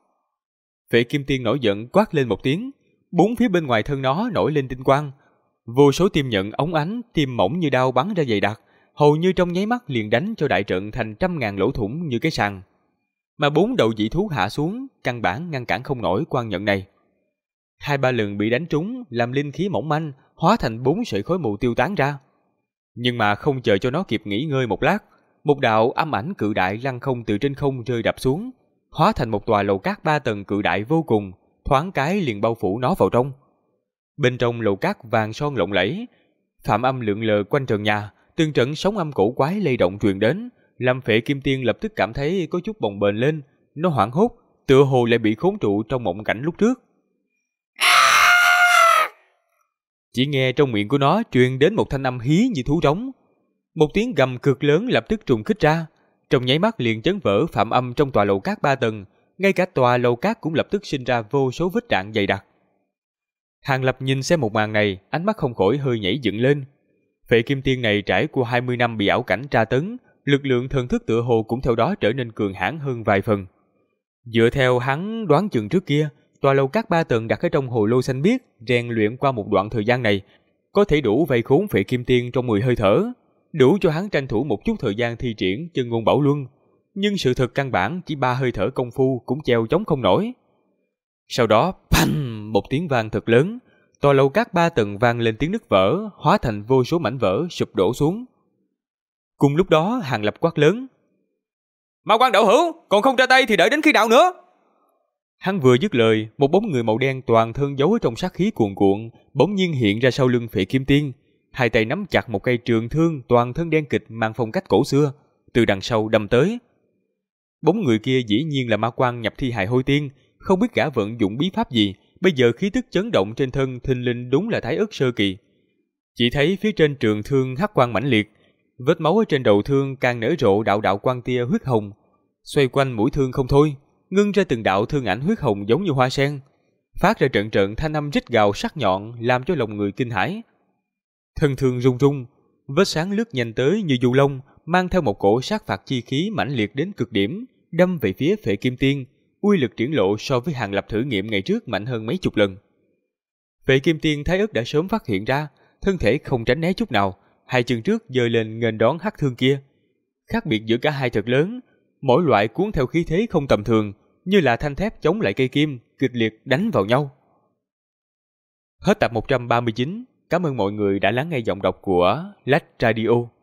Phệ Kim Tiên nổi giận quát lên một tiếng, bốn phía bên ngoài thân nó nổi lên tinh quang, vô số tiêm nhận óng ánh, tiêm mỏng như đao bắn ra dày đặc, hầu như trong nháy mắt liền đánh cho đại trận thành 100.000 lỗ thủng như cái sàn. Mà 4 đầu dị thú hạ xuống, căn bản ngăn cản không nổi quang nhận này. 2-3 lần bị đánh trúng, làm linh khí mỏng manh, hóa thành 4 sợi khói mù tiêu tán ra. Nhưng mà không chờ cho nó kịp nghỉ ngơi một lát, một đạo âm ảnh cự đại lăng không từ trên không rơi đập xuống, hóa thành một tòa lầu cát 3 tầng cự đại vô cùng, thoáng cái liền bao phủ nó vào trong. Bên trong lầu cát vàng son lộng lẫy, phạm âm lượn lờ quanh trần nhà, từng trận sóng âm cổ quái lay động truyền đến, làm Phệ Kim Tiên lập tức cảm thấy có chút bồng bềnh lên, nó hoảng hốt, tựa hồ lại bị khốn trụ trong mộng cảnh lúc trước. Chỉ nghe trong miệng của nó truyền đến một thanh âm hí như thú rống, một tiếng gầm cực lớn lập tức trùng kích ra, trong nháy mắt liền chấn vỡ phạm âm trong tòa lầu cát 3 tầng, ngay cả tòa lầu cát cũng lập tức sinh ra vô số vết rạn dày đặc. Hàng Lập nhìn xem một màn này, ánh mắt không khỏi hơi nhảy dựng lên. Phệ Kim Tiên này trải qua 20 năm bị ảo cảnh tra tấn, lực lượng thần thức tựa hồ cũng theo đó trở nên cường hãn hơn vài phần. Dựa theo hắn đoán chừng trước kia, tòa lầu cát 3 tầng đặt ở trong hồ lô xanh biếc, rèn luyện qua một đoạn thời gian này, có thể đủ vây khốn Phệ Kim Tiên trong 10 hơi thở, đủ cho hắn tranh thủ một chút thời gian thi triển Chân Ngôn Bảo Luân. Nhưng sự thật căn bản chỉ 3 hơi thở công phu cũng treo chống không nổi. Sau đó, phanh, một tiếng vang thật lớn, tòa lầu cát 3 tầng vang lên tiếng nứt vỡ, hóa thành vô số mảnh vỡ sụp đổ xuống. Cùng lúc đó, Hàng Lập quát lớn: "Ma Quan đạo hữu, còn không ra tay thì đợi đến khi nào nữa?" Hắn vừa dứt lời, một bóng người màu đen toàn thân giấu ở trong sát khí cuồn cuộn, bỗng nhiên hiện ra sau lưng Phệ Kim Tiên, hai tay nắm chặt một cây trường thương toàn thân đen kịch mang phong cách cổ xưa, từ đằng sau đâm tới. Bóng người kia dĩ nhiên là Ma Quan nhập thi hài Hôi Tiên, không biết gã vận dụng bí pháp gì, bây giờ khí tức chấn động trên thân thình lình đúng là Thái Ức sơ kỳ. Chỉ thấy phía trên trường thương hắc quang mãnh liệt, vết máu ở trên đầu thương càng nở rộ đạo đạo quang tia huyết hồng, xoay quanh mũi thương không thôi, ngưng ra từng đạo thương ảnh huyết hồng giống như hoa sen, phát ra trận trận thanh âm rít gào sắc nhọn làm cho lòng người kinh hãi. Thân thương rung rung, vết sáng lướt nhanh tới như du long, mang theo một cổ sát phạt chi khí mãnh liệt đến cực điểm, đâm về phía Phệ Kim Tiên, uy lực triển lộ so với Hàng Lập thử nghiệm ngày trước mạnh hơn mấy chục lần. Phệ Kim Tiên Thái Ức đã sớm phát hiện ra, thân thể không tránh né chút nào, hai chân trước giơ lên nghênh đón hắc thương kia. Khác biệt giữa cả hai thật lớn, mỗi loại cuốn theo khí thế không tầm thường, như là thanh thép chống lại cây kim, kịch liệt đánh vào nhau. Hết tập 139, cảm ơn mọi người đã lắng nghe giọng đọc của Lách Radio.